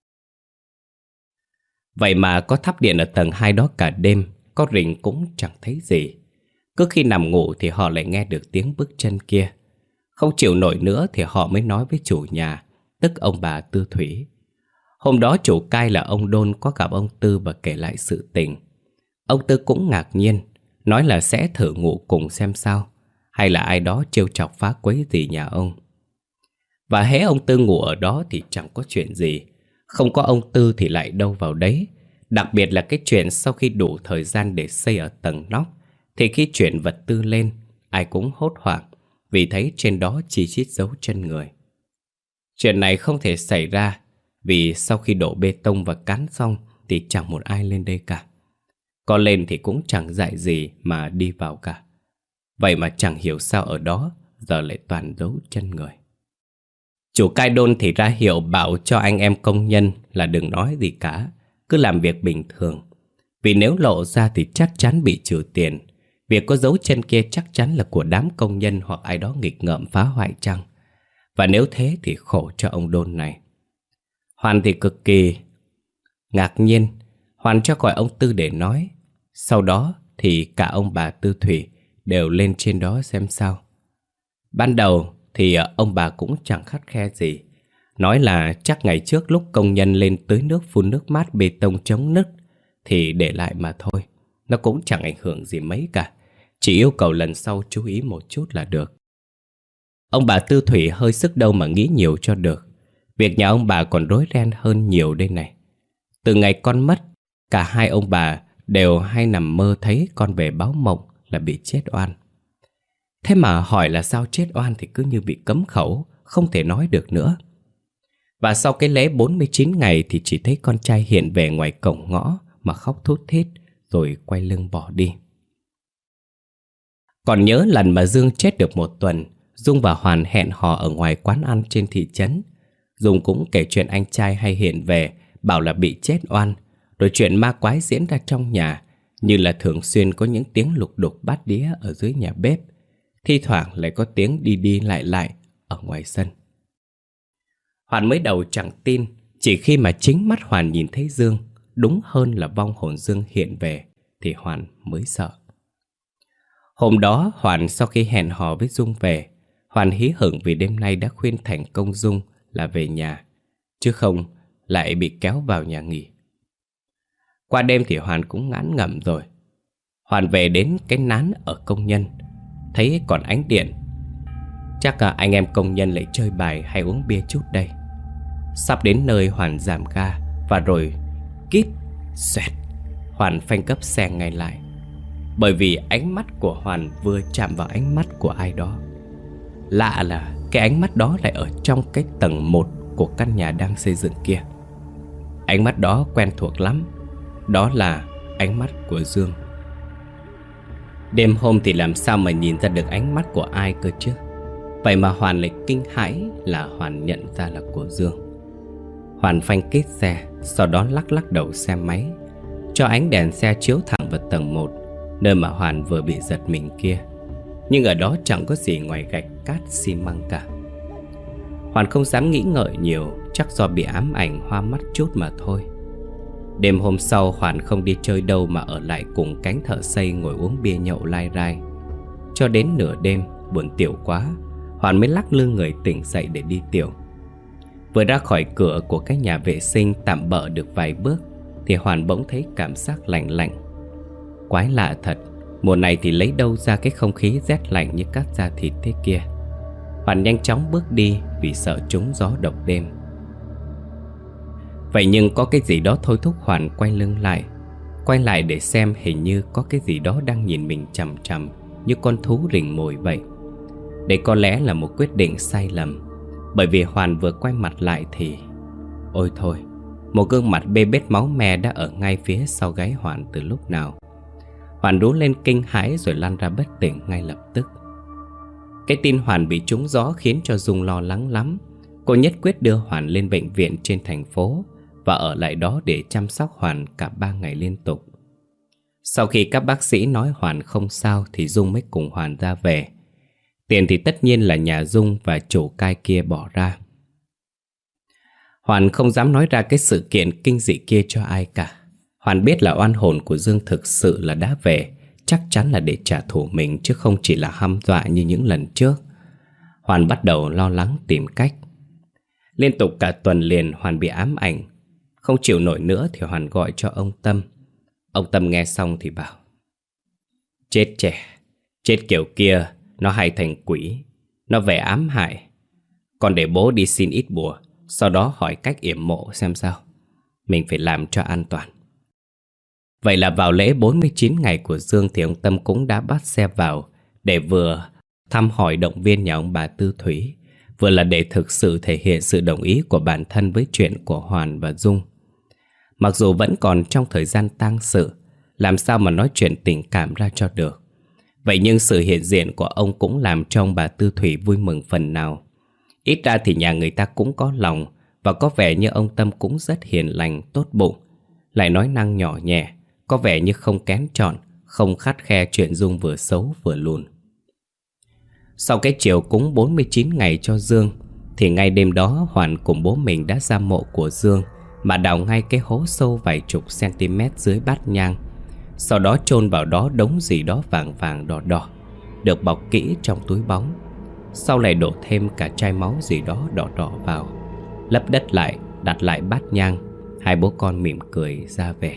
Vậy mà có thắp điện ở tầng 2 đó cả đêm, có rình cũng chẳng thấy gì. Cứ khi nằm ngủ thì họ lại nghe được tiếng bước chân kia. Không chịu nổi nữa thì họ mới nói với chủ nhà, tức ông bà Tư Thủy. Hôm đó chủ cai là ông Đôn có gặp ông Tư và kể lại sự tình. Ông Tư cũng ngạc nhiên, nói là sẽ thử ngủ cùng xem sao, hay là ai đó trêu chọc phá quấy gì nhà ông. Và hễ ông Tư ngủ ở đó thì chẳng có chuyện gì. Không có ông Tư thì lại đâu vào đấy. Đặc biệt là cái chuyện sau khi đủ thời gian để xây ở tầng nóc, thì khi chuyển vật tư lên, ai cũng hốt hoảng vì thấy trên đó chi chít dấu chân người. Chuyện này không thể xảy ra, vì sau khi đổ bê tông và cán xong thì chẳng một ai lên đây cả. Có lên thì cũng chẳng dạy gì mà đi vào cả. Vậy mà chẳng hiểu sao ở đó giờ lại toàn dấu chân người. Chủ cai Đôn thì ra hiệu bảo cho anh em công nhân là đừng nói gì cả, cứ làm việc bình thường. Vì nếu lộ ra thì chắc chắn bị trừ tiền. Việc có dấu chân kia chắc chắn là của đám công nhân hoặc ai đó nghịch ngợm phá hoại chăng. Và nếu thế thì khổ cho ông Đôn này. Hoàn thì cực kỳ ngạc nhiên. Hoàn cho gọi ông Tư để nói. Sau đó thì cả ông bà Tư Thủy đều lên trên đó xem sao. Ban đầu thì ông bà cũng chẳng khắt khe gì, nói là chắc ngày trước lúc công nhân lên tưới nước phun nước mát bê tông chống nứt thì để lại mà thôi. Nó cũng chẳng ảnh hưởng gì mấy cả, chỉ yêu cầu lần sau chú ý một chút là được. Ông bà Tư Thủy hơi sức đâu mà nghĩ nhiều cho được. Việc nhà ông bà còn rối ren hơn nhiều đây này. Từ ngày con mất, cả hai ông bà đều hay nằm mơ thấy con về báo mộng là bị chết oan. Thế mà hỏi là sao chết oan thì cứ như bị cấm khẩu, không thể nói được nữa. Và sau cái lễ 49 ngày thì chỉ thấy con trai hiện về ngoài cổng ngõ mà khóc thút thít rồi quay lưng bỏ đi. Còn nhớ lần mà Dương chết được 1 tuần, Dung và Hoàn hẹn hò ở ngoài quán ăn trên thị trấn. Dung cũng kể chuyện anh trai hay hiện về, bảo là bị chết oan, rồi chuyện ma quái diễn ra trong nhà, như là thường xuyên có những tiếng lục đục bát đĩa ở dưới nhà bếp, thi thoảng lại có tiếng đi đi lại lại ở ngoài sân. Hoàn mới đầu chẳng tin, chỉ khi mà chính mắt Hoàn nhìn thấy Dương, đúng hơn là vong hồn Dương hiện về, thì Hoàn mới sợ. Hôm đó Hoàn sau khi hẹn hò với Dung về, Hoàn hí hửng vì đêm nay đã khuyên thành công Dung là về nhà, chứ không lại bị kéo vào nhà nghỉ. Qua đêm thì Hoàn cũng ngán ngẩm rồi. Hoàn về đến cái nán ở công nhân, thấy còn ánh điện. Chắc anh em công nhân lại chơi bài hay uống bia chút đây. Sắp đến nơi Hoàn giảm ga, và rồi kít xoẹt, Hoàn phanh gấp xe ngay lại. Bởi vì ánh mắt của Hoàn vừa chạm vào ánh mắt của ai đó. Lạ là cái ánh mắt đó lại ở trong cái tầng 1 của căn nhà đang xây dựng kia. Ánh mắt đó quen thuộc lắm. Đó là ánh mắt của Dương. Đêm hôm thì làm sao mà nhìn ra được ánh mắt của ai cơ chứ? Vậy mà Hoàn lại kinh hãi là Hoàn nhận ra là của Dương. Hoàn phanh kít xe, sau đó lắc lắc đầu xe máy, cho ánh đèn xe chiếu thẳng vào tầng 1, nơi mà Hoàn vừa bị giật mình kia. Nhưng ở đó chẳng có gì ngoài gạch cát xi măng cả. Hoàn không dám nghĩ ngợi nhiều, chắc do bị ám ảnh hoa mắt chút mà thôi. Đêm hôm sau Hoàn không đi chơi đâu mà ở lại cùng cánh thợ xây ngồi uống bia nhậu lai rai. Cho đến nửa đêm buồn tiểu quá, Hoàn mới lắc lư người tỉnh dậy để đi tiểu. Vừa ra khỏi cửa của cái nhà vệ sinh tạm bợ được vài bước thì Hoàn bỗng thấy cảm giác lạnh lạnh. Quái lạ thật, mùa này thì lấy đâu ra cái không khí rét lạnh như cắt da thịt thế kia. Hoàn nhanh chóng bước đi vì sợ trúng gió độc đêm. Vậy nhưng có cái gì đó thôi thúc Hoàn quay lưng lại. Quay lại để xem hình như có cái gì đó đang nhìn mình chằm chằm như con thú rình mồi vậy. Đây có lẽ là một quyết định sai lầm. Bởi vì Hoàn vừa quay mặt lại thì ôi thôi, một gương mặt bê bết máu me đã ở ngay phía sau gáy Hoàn từ lúc nào. Hoàn rú lên kinh hãi rồi lăn ra bất tỉnh ngay lập tức. Cái tin Hoàn bị trúng gió khiến cho Dung lo lắng lắm. Cô nhất quyết đưa Hoàn lên bệnh viện trên thành phố và ở lại đó để chăm sóc Hoàn cả 3 ngày liên tục. Sau khi các bác sĩ nói Hoàn không sao thì Dung mới cùng Hoàn ra về. Tiền thì tất nhiên là nhà Dung và chủ cai kia bỏ ra. Hoàn không dám nói ra cái sự kiện kinh dị kia cho ai cả. Hoàn biết là oan hồn của Dương thực sự là đã về, chắc chắn là để trả thù mình chứ không chỉ là hăm dọa như những lần trước. Hoàn bắt đầu lo lắng tìm cách. Liên tục cả tuần liền Hoàn bị ám ảnh. Không chịu nổi nữa thì Hoàn gọi cho ông Tâm. Ông Tâm nghe xong thì bảo: chết trẻ, chết kiểu kia nó hay thành quỷ, nó về ám hại. Còn để bố đi xin ít bùa, sau đó hỏi cách yểm mộ xem sao. Mình phải làm cho an toàn. Vậy là vào lễ 49 ngày của Dương thì ông Tâm cũng đã bắt xe vào để vừa thăm hỏi động viên nhà ông bà Tư Thủy, vừa là để thực sự thể hiện sự đồng ý của bản thân với chuyện của Hoàn và Dung. Mặc dù vẫn còn trong thời gian tang sự, làm sao mà nói chuyện tình cảm ra cho được. Vậy nhưng sự hiện diện của ông cũng làm cho ông bà Tư Thủy vui mừng phần nào. Ít ra thì nhà người ta cũng có lòng, và có vẻ như ông Tâm cũng rất hiền lành, tốt bụng, lại nói năng nhỏ nhẹ, có vẻ như không kén chọn, không khắt khe chuyện Dung vừa xấu vừa lùn. Sau cái chiều cúng 49 ngày cho Dương thì ngay đêm đó Hoàn cùng bố mình đã ra mộ của Dương mà đào ngay cái hố sâu vài chục cm dưới bát nhang. Sau đó chôn vào đó đống gì đó vàng vàng đỏ đỏ, được bọc kỹ trong túi bóng. Sau lại đổ thêm cả chai máu gì đó đỏ đỏ vào, lấp đất lại, đặt lại bát nhang. Hai bố con mỉm cười ra về.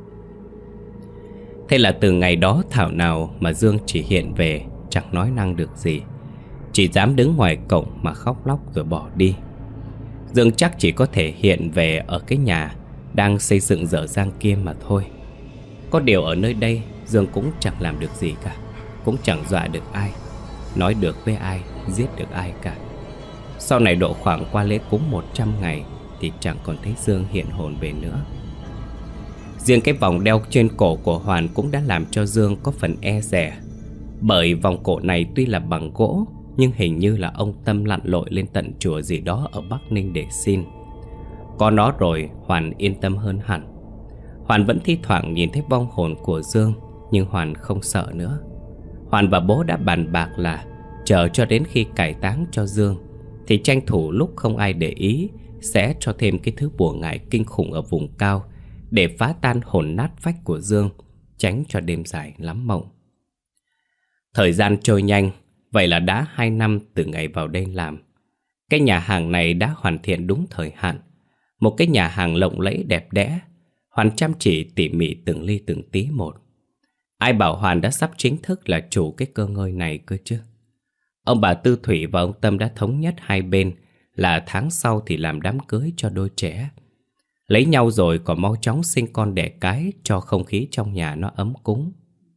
Thế là từ ngày đó thảo nào mà Dương chỉ hiện về, chẳng nói năng được gì, chỉ dám đứng ngoài cổng mà khóc lóc rồi bỏ đi. Dương chắc chỉ có thể hiện về ở cái nhà đang xây dựng dở dang kia mà thôi. Có điều ở nơi đây Dương cũng chẳng làm được gì cả, cũng chẳng dọa được ai, nói được với ai, giết được ai cả. Sau này độ khoảng qua lễ cúng 100 ngày thì chẳng còn thấy Dương hiện hồn về nữa. Riêng cái vòng đeo trên cổ của Hoàn cũng đã làm cho Dương có phần e dè. Bởi vòng cổ này tuy là bằng gỗ, nhưng hình như là ông Tâm lặn lội lên tận chùa gì đó ở Bắc Ninh để xin. Có nó rồi Hoàn yên tâm hơn hẳn. Hoàn vẫn thi thoảng nhìn thấy vong hồn của Dương, nhưng Hoàn không sợ nữa. Hoàn và bố đã bàn bạc là chờ cho đến khi cải táng cho Dương thì tranh thủ lúc không ai để ý sẽ cho thêm cái thứ bùa ngải kinh khủng ở vùng cao để phá tan hồn nát phách của Dương, tránh cho đêm dài lắm mộng. Thời gian trôi nhanh, vậy là đã 2 năm từ ngày vào đây làm. Cái nhà hàng này đã hoàn thiện đúng thời hạn. Một cái nhà hàng lộng lẫy đẹp đẽ. Hoàn chăm chỉ tỉ mỉ từng ly từng tí một. Ai bảo Hoàn đã sắp chính thức là chủ cái cơ ngơi này cơ chứ. Ông bà Tư Thủy và ông Tâm đã thống nhất hai bên là tháng sau thì làm đám cưới cho đôi trẻ. Lấy nhau rồi còn mau chóng sinh con đẻ cái cho không khí trong nhà nó ấm cúng.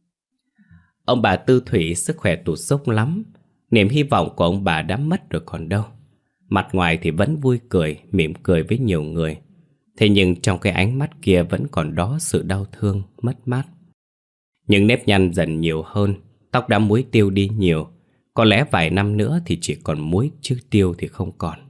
Ông bà Tư Thủy sức khỏe tụt dốc lắm. Niềm hy vọng của ông bà đã mất rồi còn đâu. Mặt ngoài thì vẫn vui cười, mỉm cười với nhiều người. Thế nhưng trong cái ánh mắt kia vẫn còn đó sự đau thương, mất mát. Những nếp nhăn dần nhiều hơn, tóc đã muối tiêu đi nhiều. Có lẽ vài năm nữa thì chỉ còn muối chứ tiêu thì không còn.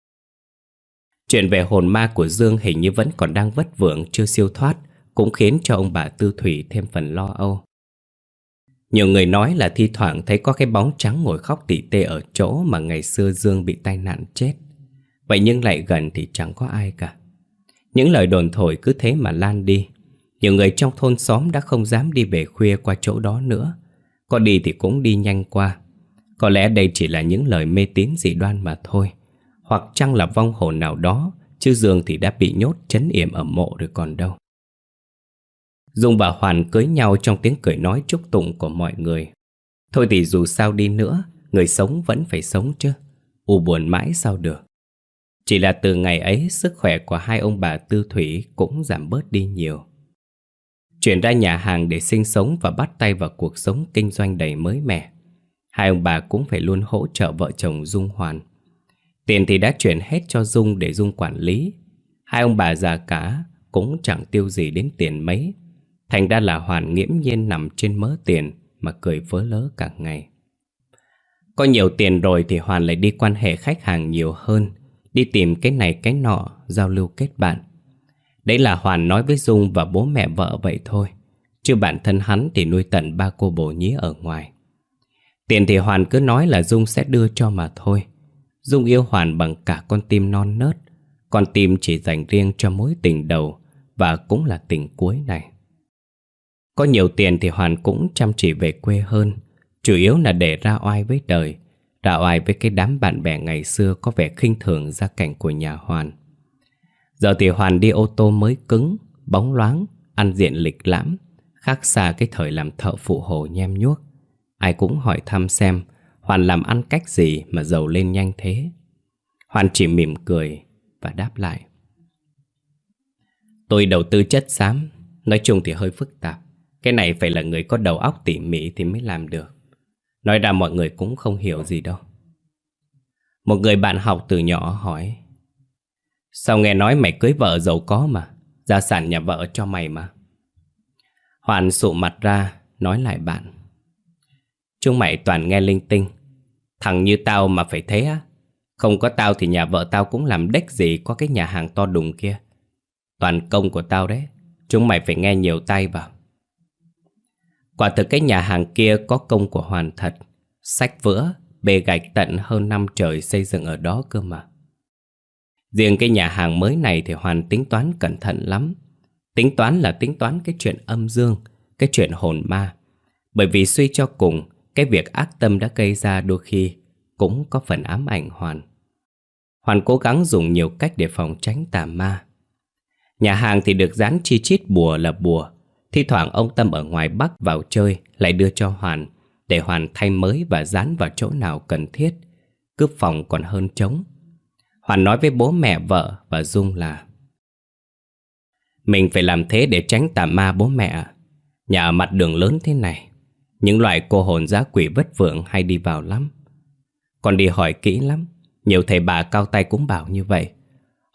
Chuyện về hồn ma của Dương hình như vẫn còn đang vất vưởng chưa siêu thoát, cũng khiến cho ông bà Tư Thủy thêm phần lo âu. Nhiều người nói là thi thoảng thấy có cái bóng trắng ngồi khóc tỉ tê ở chỗ mà ngày xưa Dương bị tai nạn chết. Vậy nhưng lại gần thì chẳng có ai cả. Những lời đồn thổi cứ thế mà lan đi. Nhiều người trong thôn xóm đã không dám đi về khuya qua chỗ đó nữa. Có đi thì cũng đi nhanh qua. Có lẽ đây chỉ là những lời mê tín dị đoan mà thôi. Hoặc chăng là vong hồn nào đó, chứ Dương thì đã bị nhốt trấn yểm ở mộ rồi còn đâu. Dung và Hoàn cưới nhau trong tiếng cười nói chúc tụng của mọi người. Thôi thì dù sao đi nữa, người sống vẫn phải sống chứ. U buồn mãi sao được. Chỉ là từ ngày ấy sức khỏe của hai ông bà Tư Thủy cũng giảm bớt đi nhiều. Chuyển ra nhà hàng để sinh sống và bắt tay vào cuộc sống kinh doanh đầy mới mẻ. Hai ông bà cũng phải luôn hỗ trợ vợ chồng Dung Hoàn. Tiền thì đã chuyển hết cho Dung để Dung quản lý. Hai ông bà già cả cũng chẳng tiêu gì đến tiền mấy. Thành ra là Hoàn nghiễm nhiên nằm trên mớ tiền mà cười vớ lớ cả ngày. Có nhiều tiền rồi thì Hoàn lại đi quan hệ khách hàng nhiều hơn, đi tìm cái này cái nọ, giao lưu kết bạn. Đấy là Hoàn nói với Dung và bố mẹ vợ vậy thôi, chứ bản thân hắn thì nuôi tận 3 cô bồ nhí ở ngoài. Tiền thì Hoàn cứ nói là Dung sẽ đưa cho mà thôi. Dung yêu Hoàn bằng cả con tim non nớt. Con tim chỉ dành riêng cho mối tình đầu và cũng là tình cuối này. Có nhiều tiền thì Hoàn cũng chăm chỉ về quê hơn, chủ yếu là để ra oai với đời, ra oai với cái đám bạn bè ngày xưa có vẻ khinh thường gia cảnh của nhà Hoàn. Giờ thì Hoàn đi ô tô mới cứng, bóng loáng, ăn diện lịch lãm, khác xa cái thời làm thợ phụ hồ nhem nhuốc. Ai cũng hỏi thăm xem Hoàn làm ăn cách gì mà giàu lên nhanh thế. Hoàn chỉ mỉm cười và đáp lại: tôi đầu tư chất xám, nói chung thì hơi phức tạp. Cái này phải là người có đầu óc tỉ mỉ thì mới làm được. Nói ra mọi người cũng không hiểu gì đâu. Một người bạn học từ nhỏ hỏi: sao nghe nói mày cưới vợ giàu có mà, gia sản nhà vợ cho mày mà. Hoàn sụ mặt ra nói lại bạn: chúng mày toàn nghe linh tinh. Thằng như tao mà phải thế á? Không có tao thì nhà vợ tao cũng làm đếch gì có cái nhà hàng to đùng kia. Toàn công của tao đấy, chúng mày phải nghe nhiều tay vào. Quả thực cái nhà hàng kia có công của Hoàn thật. Xách vữa, bê gạch tận hơn 5 trời xây dựng ở đó cơ mà. Riêng cái nhà hàng mới này thì Hoàn tính toán cẩn thận lắm. Tính toán là tính toán cái chuyện âm dương, cái chuyện hồn ma. Bởi vì suy cho cùng, cái việc ác tâm đã gây ra đôi khi cũng có phần ám ảnh Hoàn. Hoàn cố gắng dùng nhiều cách để phòng tránh tà ma. Nhà hàng thì được dán chi chít bùa là bùa. Thi thoảng ông Tâm ở ngoài Bắc vào chơi lại đưa cho Hoàn, để Hoàn thay mới và dán vào chỗ nào cần thiết. Cướp phòng còn hơn trống. Hoàn nói với bố mẹ vợ và Dung là: mình phải làm thế để tránh tà ma bố mẹ ạ. Nhà ở mặt đường lớn thế này, những loại cô hồn dã quỷ vất vưởng hay đi vào lắm. Con đi hỏi kỹ lắm, nhiều thầy bà cao tay cũng bảo như vậy.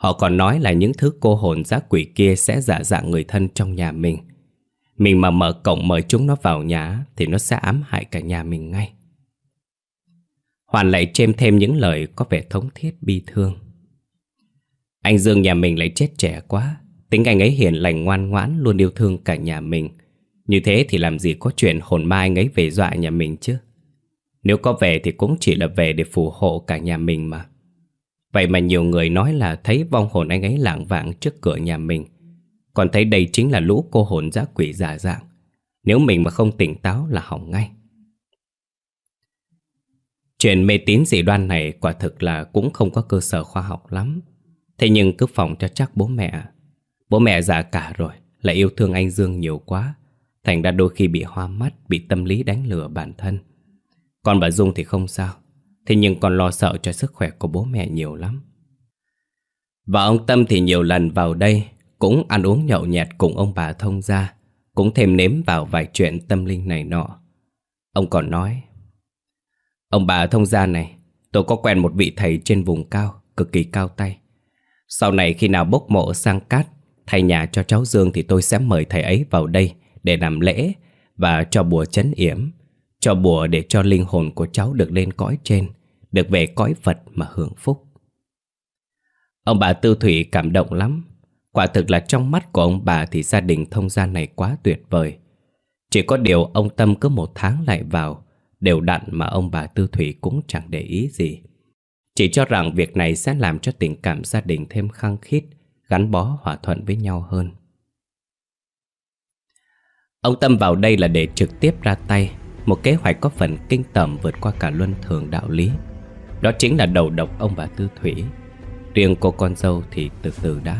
Họ còn nói là những thứ cô hồn dã quỷ kia sẽ giả dạng người thân trong nhà mình. Mình mà mở cổng mời chúng nó vào nhà thì nó sẽ ám hại cả nhà mình ngay. Hoàn lại chêm thêm những lời có vẻ thống thiết bi thương. Anh Dương nhà mình lại chết trẻ quá. Tính anh ấy hiền lành ngoan ngoãn, luôn yêu thương cả nhà mình. Như thế thì làm gì có chuyện hồn ma anh ấy về dọa nhà mình chứ. Nếu có về thì cũng chỉ là về để phù hộ cả nhà mình mà. Vậy mà nhiều người nói là thấy vong hồn anh ấy lảng vảng trước cửa nhà mình, còn thấy đây chính là lũ cô hồn dã quỷ giả dạng. Nếu mình mà không tỉnh táo là hỏng ngay. Chuyện mê tín dị đoan này quả thực là cũng không có cơ sở khoa học lắm. Thế nhưng cứ phòng cho chắc bố mẹ già cả rồi, lại yêu thương anh Dương nhiều quá, thành ra đôi khi bị hoa mắt, bị tâm lý đánh lừa bản thân. Còn bà Dung thì không sao, thế nhưng con lo sợ cho sức khỏe của bố mẹ nhiều lắm. Và ông Tâm thì nhiều lần vào đây cũng ăn uống nhậu nhẹt cùng ông bà thông gia, cũng thêm nếm vào vài chuyện tâm linh này nọ. Ông còn nói: ông bà thông gia này, tôi có quen một vị thầy trên vùng cao, cực kỳ cao tay. Sau này khi nào bốc mộ sang cát thay nhà cho cháu Dương thì tôi sẽ mời thầy ấy vào đây để làm lễ và cho bùa trấn yểm, cho bùa để cho linh hồn của cháu được lên cõi trên, được về cõi Phật mà hưởng phúc. Ông bà Tư Thủy cảm động lắm. Quả thực là trong mắt của ông bà thì gia đình thông gia này quá tuyệt vời. Chỉ có điều ông Tâm cứ một tháng lại vào đều đặn mà ông bà Tư Thủy cũng chẳng để ý gì. Chỉ cho rằng việc này sẽ làm cho tình cảm gia đình thêm khăng khít, gắn bó hòa thuận với nhau hơn. Ông Tâm vào đây là để trực tiếp ra tay một kế hoạch có phần kinh tởm vượt qua cả luân thường đạo lý. Đó chính là đầu độc ông bà Tư Thủy. Riêng cô con dâu thì từ từ đã.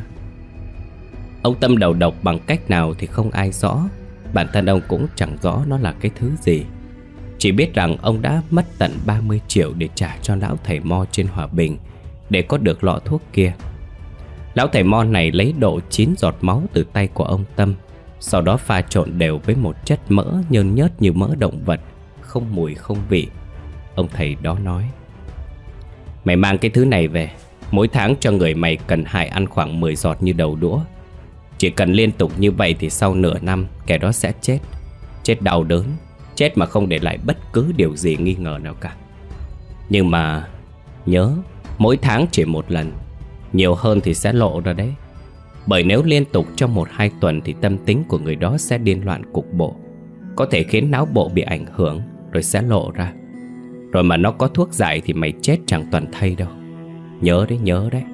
Ông Tâm đầu độc bằng cách nào thì không ai rõ. Bản thân ông cũng chẳng rõ nó là cái thứ gì. Chỉ biết rằng ông đã mất tận 30 triệu để trả cho lão thầy mo trên Hòa Bình để có được lọ thuốc kia. Lão thầy mo này lấy độ 9 giọt máu từ tay của ông Tâm, sau đó pha trộn đều với một chất mỡ nhơn nhớt như mỡ động vật, không mùi không vị. Ông thầy đó nói: mày mang cái thứ này về, mỗi tháng cho người mày cần hại ăn khoảng 10 giọt như đầu đũa. Chỉ cần liên tục như vậy thì sau nửa năm kẻ đó sẽ chết. Chết đau đớn, chết mà không để lại bất cứ điều gì nghi ngờ nào cả. Nhưng mà nhớ, mỗi tháng chỉ một lần, nhiều hơn thì sẽ lộ ra đấy. Bởi nếu liên tục trong 1-2 tuần thì tâm tính của người đó sẽ điên loạn cục bộ, có thể khiến não bộ bị ảnh hưởng rồi sẽ lộ ra. Rồi mà nó có thuốc giải thì mày chết chẳng toàn thây đâu. Nhớ đấy.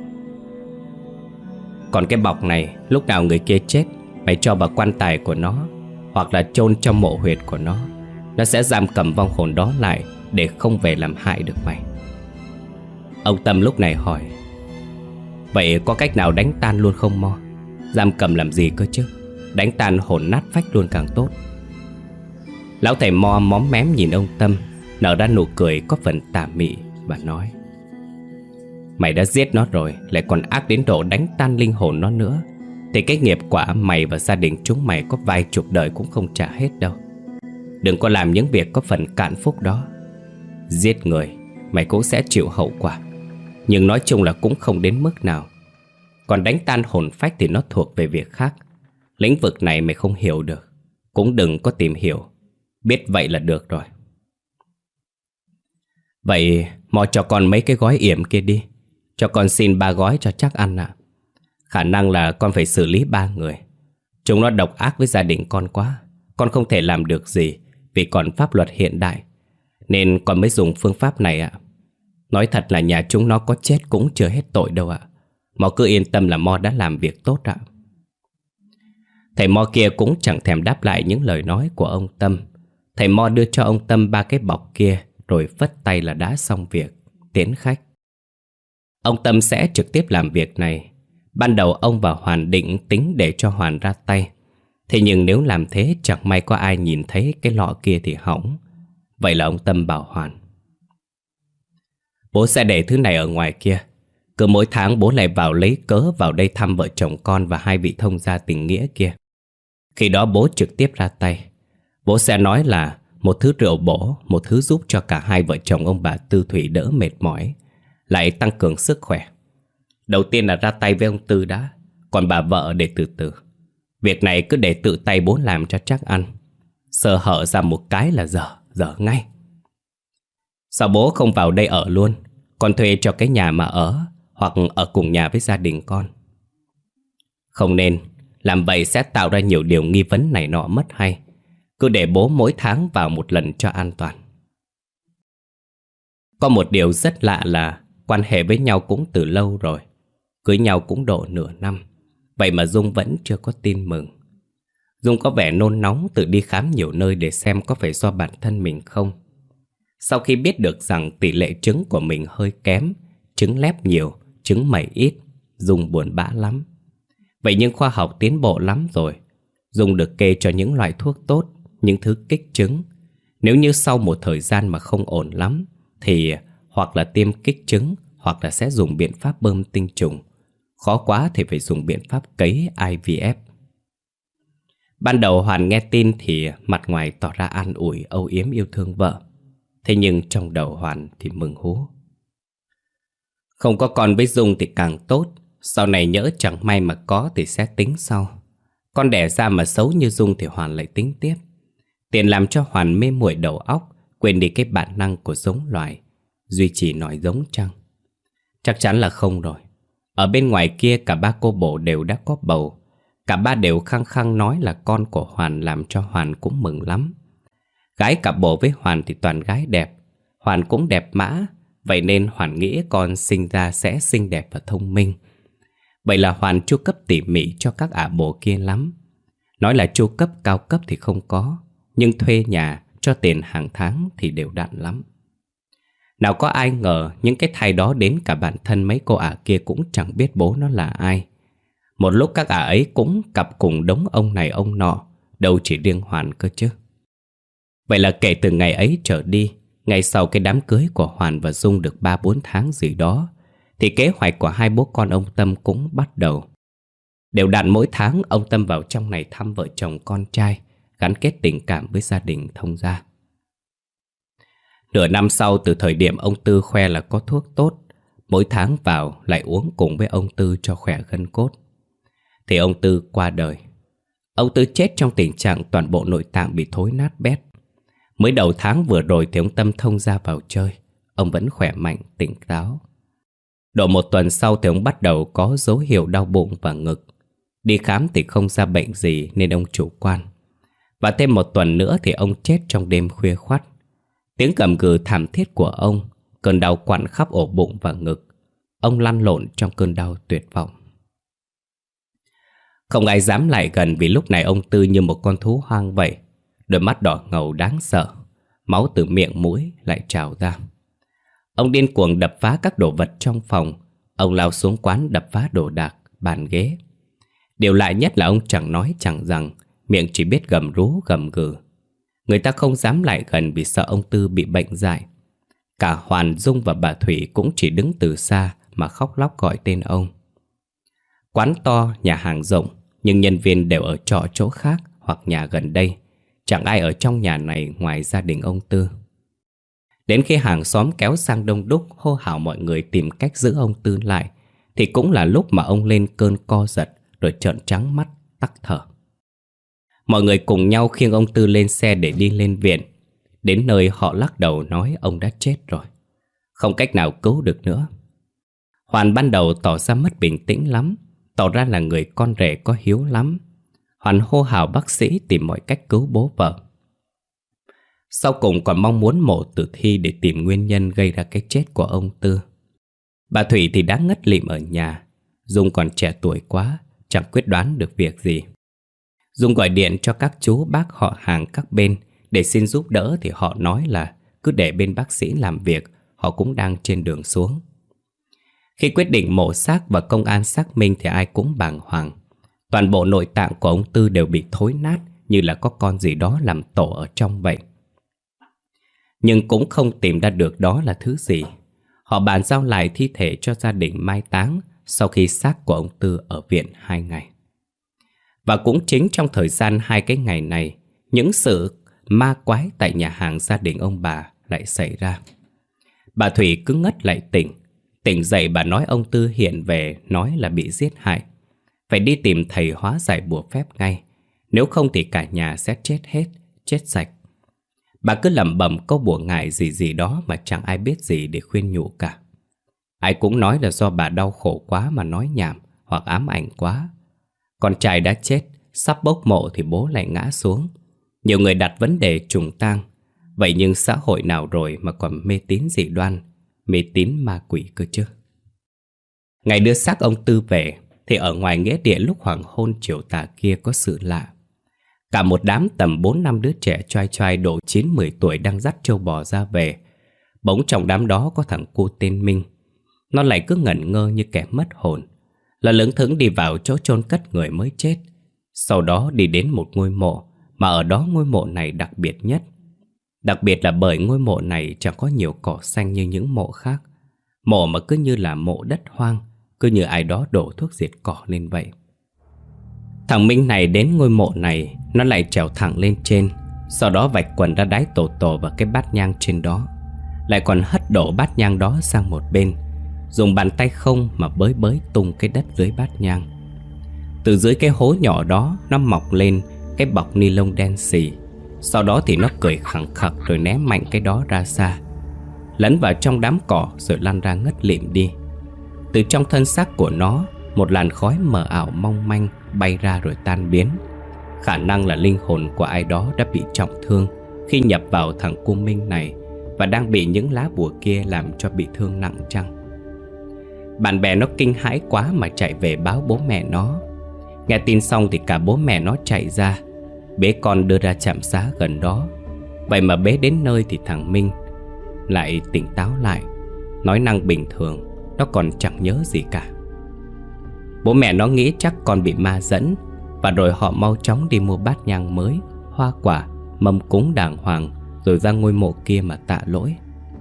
Còn cái bọc này, lúc nào người kia chết, mày cho vào quan tài của nó, hoặc là chôn trong mộ huyệt của nó. Nó sẽ giam cầm vong hồn đó lại để không về làm hại được mày. Ông Tâm lúc này hỏi: vậy có cách nào đánh tan luôn không Mo? Giam cầm làm gì cơ chứ? Đánh tan hồn nát phách luôn càng tốt. Lão thầy Mo móm mém nhìn ông Tâm, nở ra nụ cười có phần tà mị và nói: mày đã giết nó rồi, lại còn ác đến độ đánh tan linh hồn nó nữa, thì cái nghiệp quả mày và gia đình chúng mày có vài chục đời cũng không trả hết đâu. Đừng có làm những việc có phần cạn phúc đó. Giết người, mày cũng sẽ chịu hậu quả, nhưng nói chung là cũng không đến mức nào. Còn đánh tan hồn phách thì nó thuộc về việc khác. Lĩnh vực này mày không hiểu được, cũng đừng có tìm hiểu. Biết vậy là được rồi. Vậy Mo cho con mấy cái gói yểm kia đi. Cho con xin 3 gói cho chắc ăn ạ. Khả năng là con phải xử lý 3 người. Chúng nó độc ác với gia đình con quá. Con không thể làm được gì vì còn pháp luật hiện đại, nên con mới dùng phương pháp này ạ. Nói thật là nhà chúng nó có chết cũng chưa hết tội đâu ạ. Mo cứ yên tâm là Mo đã làm việc tốt ạ. Thầy Mo kia cũng chẳng thèm đáp lại những lời nói của ông Tâm. Thầy Mo đưa cho ông Tâm 3 cái bọc kia, rồi phất tay là đã xong việc, tiễn khách. Ông Tâm sẽ trực tiếp làm việc này. Ban đầu ông và Hoàn định tính để cho Hoàn ra tay. Thế nhưng nếu làm thế chẳng may có ai nhìn thấy cái lọ kia thì hỏng. Vậy là ông Tâm bảo Hoàn: bố sẽ để thứ này ở ngoài kia. Cứ mỗi tháng bố lại vào lấy cớ vào đây thăm vợ chồng con và 2 vị thông gia tình nghĩa kia. Khi đó bố trực tiếp ra tay. Bố sẽ nói là một thứ rượu bổ, một thứ giúp cho cả 2 vợ chồng ông bà Tư Thủy đỡ mệt mỏi, lại tăng cường sức khỏe. Đầu tiên là ra tay với ông Tư đã, còn bà vợ để từ từ. Việc này cứ để tự tay bố làm cho chắc ăn. Sơ hở ra một cái là dở ngay. Sao bố không vào đây ở luôn? Con thuê cho cái nhà mà ở, hoặc ở cùng nhà với gia đình con. Không nên, làm vậy sẽ tạo ra nhiều điều nghi vấn này nọ mất hay. Cứ để bố mỗi tháng vào một lần cho an toàn. Có một điều rất lạ là quan hệ với nhau cũng từ lâu rồi. Cưới nhau cũng độ nửa năm. Vậy mà Dung vẫn chưa có tin mừng. Dung có vẻ nôn nóng tự đi khám nhiều nơi để xem có phải do bản thân mình không. Sau khi biết được rằng tỷ lệ trứng của mình hơi kém, trứng lép nhiều, trứng mẩy ít, Dung buồn bã lắm. Vậy nhưng khoa học tiến bộ lắm rồi. Dung được kê cho những loại thuốc tốt, những thứ kích trứng. Nếu như sau một thời gian mà không ổn lắm, thì hoặc là tiêm kích trứng, hoặc là sẽ dùng biện pháp bơm tinh trùng. Khó quá thì phải dùng biện pháp cấy IVF. Ban đầu Hoàn nghe tin thì mặt ngoài tỏ ra an ủi, âu yếm yêu thương vợ. Thế nhưng trong đầu Hoàn thì mừng hú. Không có con với Dung thì càng tốt. Sau này nhỡ chẳng may mà có thì sẽ tính sau. Con đẻ ra mà xấu như Dung thì Hoàn lại tính tiếp. Tiền làm cho Hoàn mê muội đầu óc, quên đi cái bản năng của giống loài. Duy chỉ nói giống chăng? Chắc chắn là không rồi. Ở bên ngoài kia cả ba cô bồ đều đã có bầu. Cả ba đều khăng khăng nói là con của Hoàn, làm cho Hoàn cũng mừng lắm. Gái cặp bồ với Hoàn thì toàn gái đẹp. Hoàn cũng đẹp mã. Vậy nên Hoàn nghĩ con sinh ra sẽ xinh đẹp và thông minh. Vậy là Hoàn chu cấp tỉ mỉ cho các ả bồ kia lắm. Nói là chu cấp cao cấp thì không có, nhưng thuê nhà cho tiền hàng tháng thì đều đặn lắm. Nào có ai ngờ những cái thai đó đến cả bản thân mấy cô ả kia cũng chẳng biết bố nó là ai. Một lúc các ả ấy cũng cặp cùng đống ông này ông nọ, đâu chỉ riêng Hoàn cơ chứ. Vậy là kể từ ngày ấy trở đi, ngày sau cái đám cưới của Hoàn và Dung được 3-4 tháng gì đó, thì kế hoạch của hai bố con ông Tâm cũng bắt đầu. Đều đặn mỗi tháng ông Tâm vào trong này thăm vợ chồng con trai, gắn kết tình cảm với gia đình thông gia. Nửa năm sau, từ thời điểm ông Tư khoe là có thuốc tốt, mỗi tháng vào lại uống cùng với ông Tư cho khỏe gân cốt, thì ông Tư qua đời. Ông Tư chết trong tình trạng toàn bộ nội tạng bị thối nát bét. Mới đầu tháng vừa rồi thì ông Tâm thông gia vào chơi. Ông vẫn khỏe mạnh, tỉnh táo. Độ một tuần sau thì ông bắt đầu có dấu hiệu đau bụng và ngực. Đi khám thì không ra bệnh gì nên ông chủ quan. Và thêm một tuần nữa thì ông chết trong đêm khuya khoắt. Tiếng gầm gừ thảm thiết của ông, cơn đau quặn khắp ổ bụng và ngực. Ông lăn lộn trong cơn đau tuyệt vọng. Không ai dám lại gần vì lúc này ông Tư như một con thú hoang vậy. Đôi mắt đỏ ngầu đáng sợ, máu từ miệng mũi lại trào ra. Ông điên cuồng đập phá các đồ vật trong phòng. Ông lao xuống quán đập phá đồ đạc, bàn ghế. Điều lạ nhất là ông chẳng nói chẳng rằng, miệng chỉ biết gầm rú gầm gừ. Người ta không dám lại gần vì sợ ông Tư bị bệnh dại. Cả Hoàn, Dung và bà Thủy cũng chỉ đứng từ xa mà khóc lóc gọi tên ông. Quán to, nhà hàng rộng, nhưng nhân viên đều ở trọ chỗ khác hoặc nhà gần đây. Chẳng ai ở trong nhà này ngoài gia đình ông Tư. Đến khi hàng xóm kéo sang đông đúc hô hào mọi người tìm cách giữ ông Tư lại, thì cũng là lúc mà ông lên cơn co giật rồi trợn trắng mắt, tắc thở. Mọi người cùng nhau khiêng ông Tư lên xe để đi lên viện. Đến nơi họ lắc đầu nói ông đã chết rồi, không cách nào cứu được nữa. Hoàn ban đầu tỏ ra mất bình tĩnh lắm, tỏ ra là người con rể có hiếu lắm. Hoàn hô hào bác sĩ tìm mọi cách cứu bố vợ. Sau cùng còn mong muốn mổ tử thi để tìm nguyên nhân gây ra cái chết của ông Tư. Bà Thủy thì đã ngất lịm ở nhà. Dung còn trẻ tuổi quá, chẳng quyết đoán được việc gì. Dung gọi điện cho các chú bác họ hàng các bên để xin giúp đỡ, thì họ nói là cứ để bên bác sĩ làm việc, họ cũng đang trên đường xuống. Khi quyết định mổ xác và công an xác minh thì ai cũng bàng hoàng. Toàn bộ nội tạng của ông Tư đều bị thối nát, như là có con gì đó làm tổ ở trong vậy. Nhưng cũng không tìm ra được đó là thứ gì. Họ bàn giao lại thi thể cho gia đình mai táng sau khi xác của ông Tư ở viện 2 ngày. Và cũng chính trong thời gian 2 cái ngày này, những sự ma quái tại nhà hàng gia đình ông bà lại xảy ra. Bà Thủy cứ ngất lại tỉnh, Tỉnh dậy bà nói ông Tư hiện về nói là bị giết hại, phải đi tìm thầy hóa giải bùa phép ngay, nếu không thì cả nhà sẽ chết hết, chết sạch. Bà cứ lẩm bẩm câu bùa ngải gì gì đó mà chẳng ai biết gì để khuyên nhủ cả. Ai cũng nói là do bà đau khổ quá mà nói nhảm hoặc ám ảnh quá. Con trai đã chết, sắp bốc mộ thì bố lại ngã xuống. Nhiều người đặt vấn đề trùng tang. Vậy nhưng xã hội nào rồi mà còn mê tín dị đoan, mê tín ma quỷ cơ chứ. Ngày đưa xác ông Tư về thì ở ngoài nghĩa địa lúc hoàng hôn chiều tà kia có sự lạ. Cả một đám tầm 4-5 đứa trẻ choai choai độ 9-10 tuổi đang dắt trâu bò ra về. Bỗng trong đám đó có thằng cu tên Minh. Nó lại cứ ngẩn ngơ như kẻ mất hồn, là lững thững đi vào chỗ chôn cất người mới chết. Sau đó đi đến một ngôi mộ, mà ở đó ngôi mộ này đặc biệt nhất. Đặc biệt là bởi ngôi mộ này chẳng có nhiều cỏ xanh như những mộ khác. Mộ mà cứ như là mộ đất hoang, cứ như ai đó đổ thuốc diệt cỏ lên vậy. Thằng Minh này đến ngôi mộ này, nó lại trèo thẳng lên trên, sau đó vạch quần ra đái tổ tổ vào cái bát nhang trên đó. Lại còn hất đổ bát nhang đó sang một bên, dùng bàn tay không mà bới bới tung cái đất dưới bát nhang. Từ dưới cái hố nhỏ đó nó mọc lên cái bọc ni lông đen xì. Sau đó thì nó cười khẳng khặc rồi ném mạnh cái đó ra xa, lẫn vào trong đám cỏ rồi lăn ra ngất lịm đi. Từ trong thân xác của nó, một làn khói mờ ảo mong manh bay ra rồi tan biến. Khả năng là linh hồn của ai đó đã bị trọng thương khi nhập vào thằng cu Minh này, và đang bị những lá bùa kia làm cho bị thương nặng chăng. Bạn bè nó kinh hãi quá mà chạy về báo bố mẹ nó. Nghe tin xong thì cả bố mẹ nó chạy ra, bế con đưa ra trạm xá gần đó. Vậy mà bế đến nơi thì thằng Minh lại tỉnh táo lại, nói năng bình thường, nó còn chẳng nhớ gì cả. Bố mẹ nó nghĩ chắc con bị ma dẫn, và rồi họ mau chóng đi mua bát nhang mới, hoa quả, mâm cúng đàng hoàng, rồi ra ngôi mộ kia mà tạ lỗi.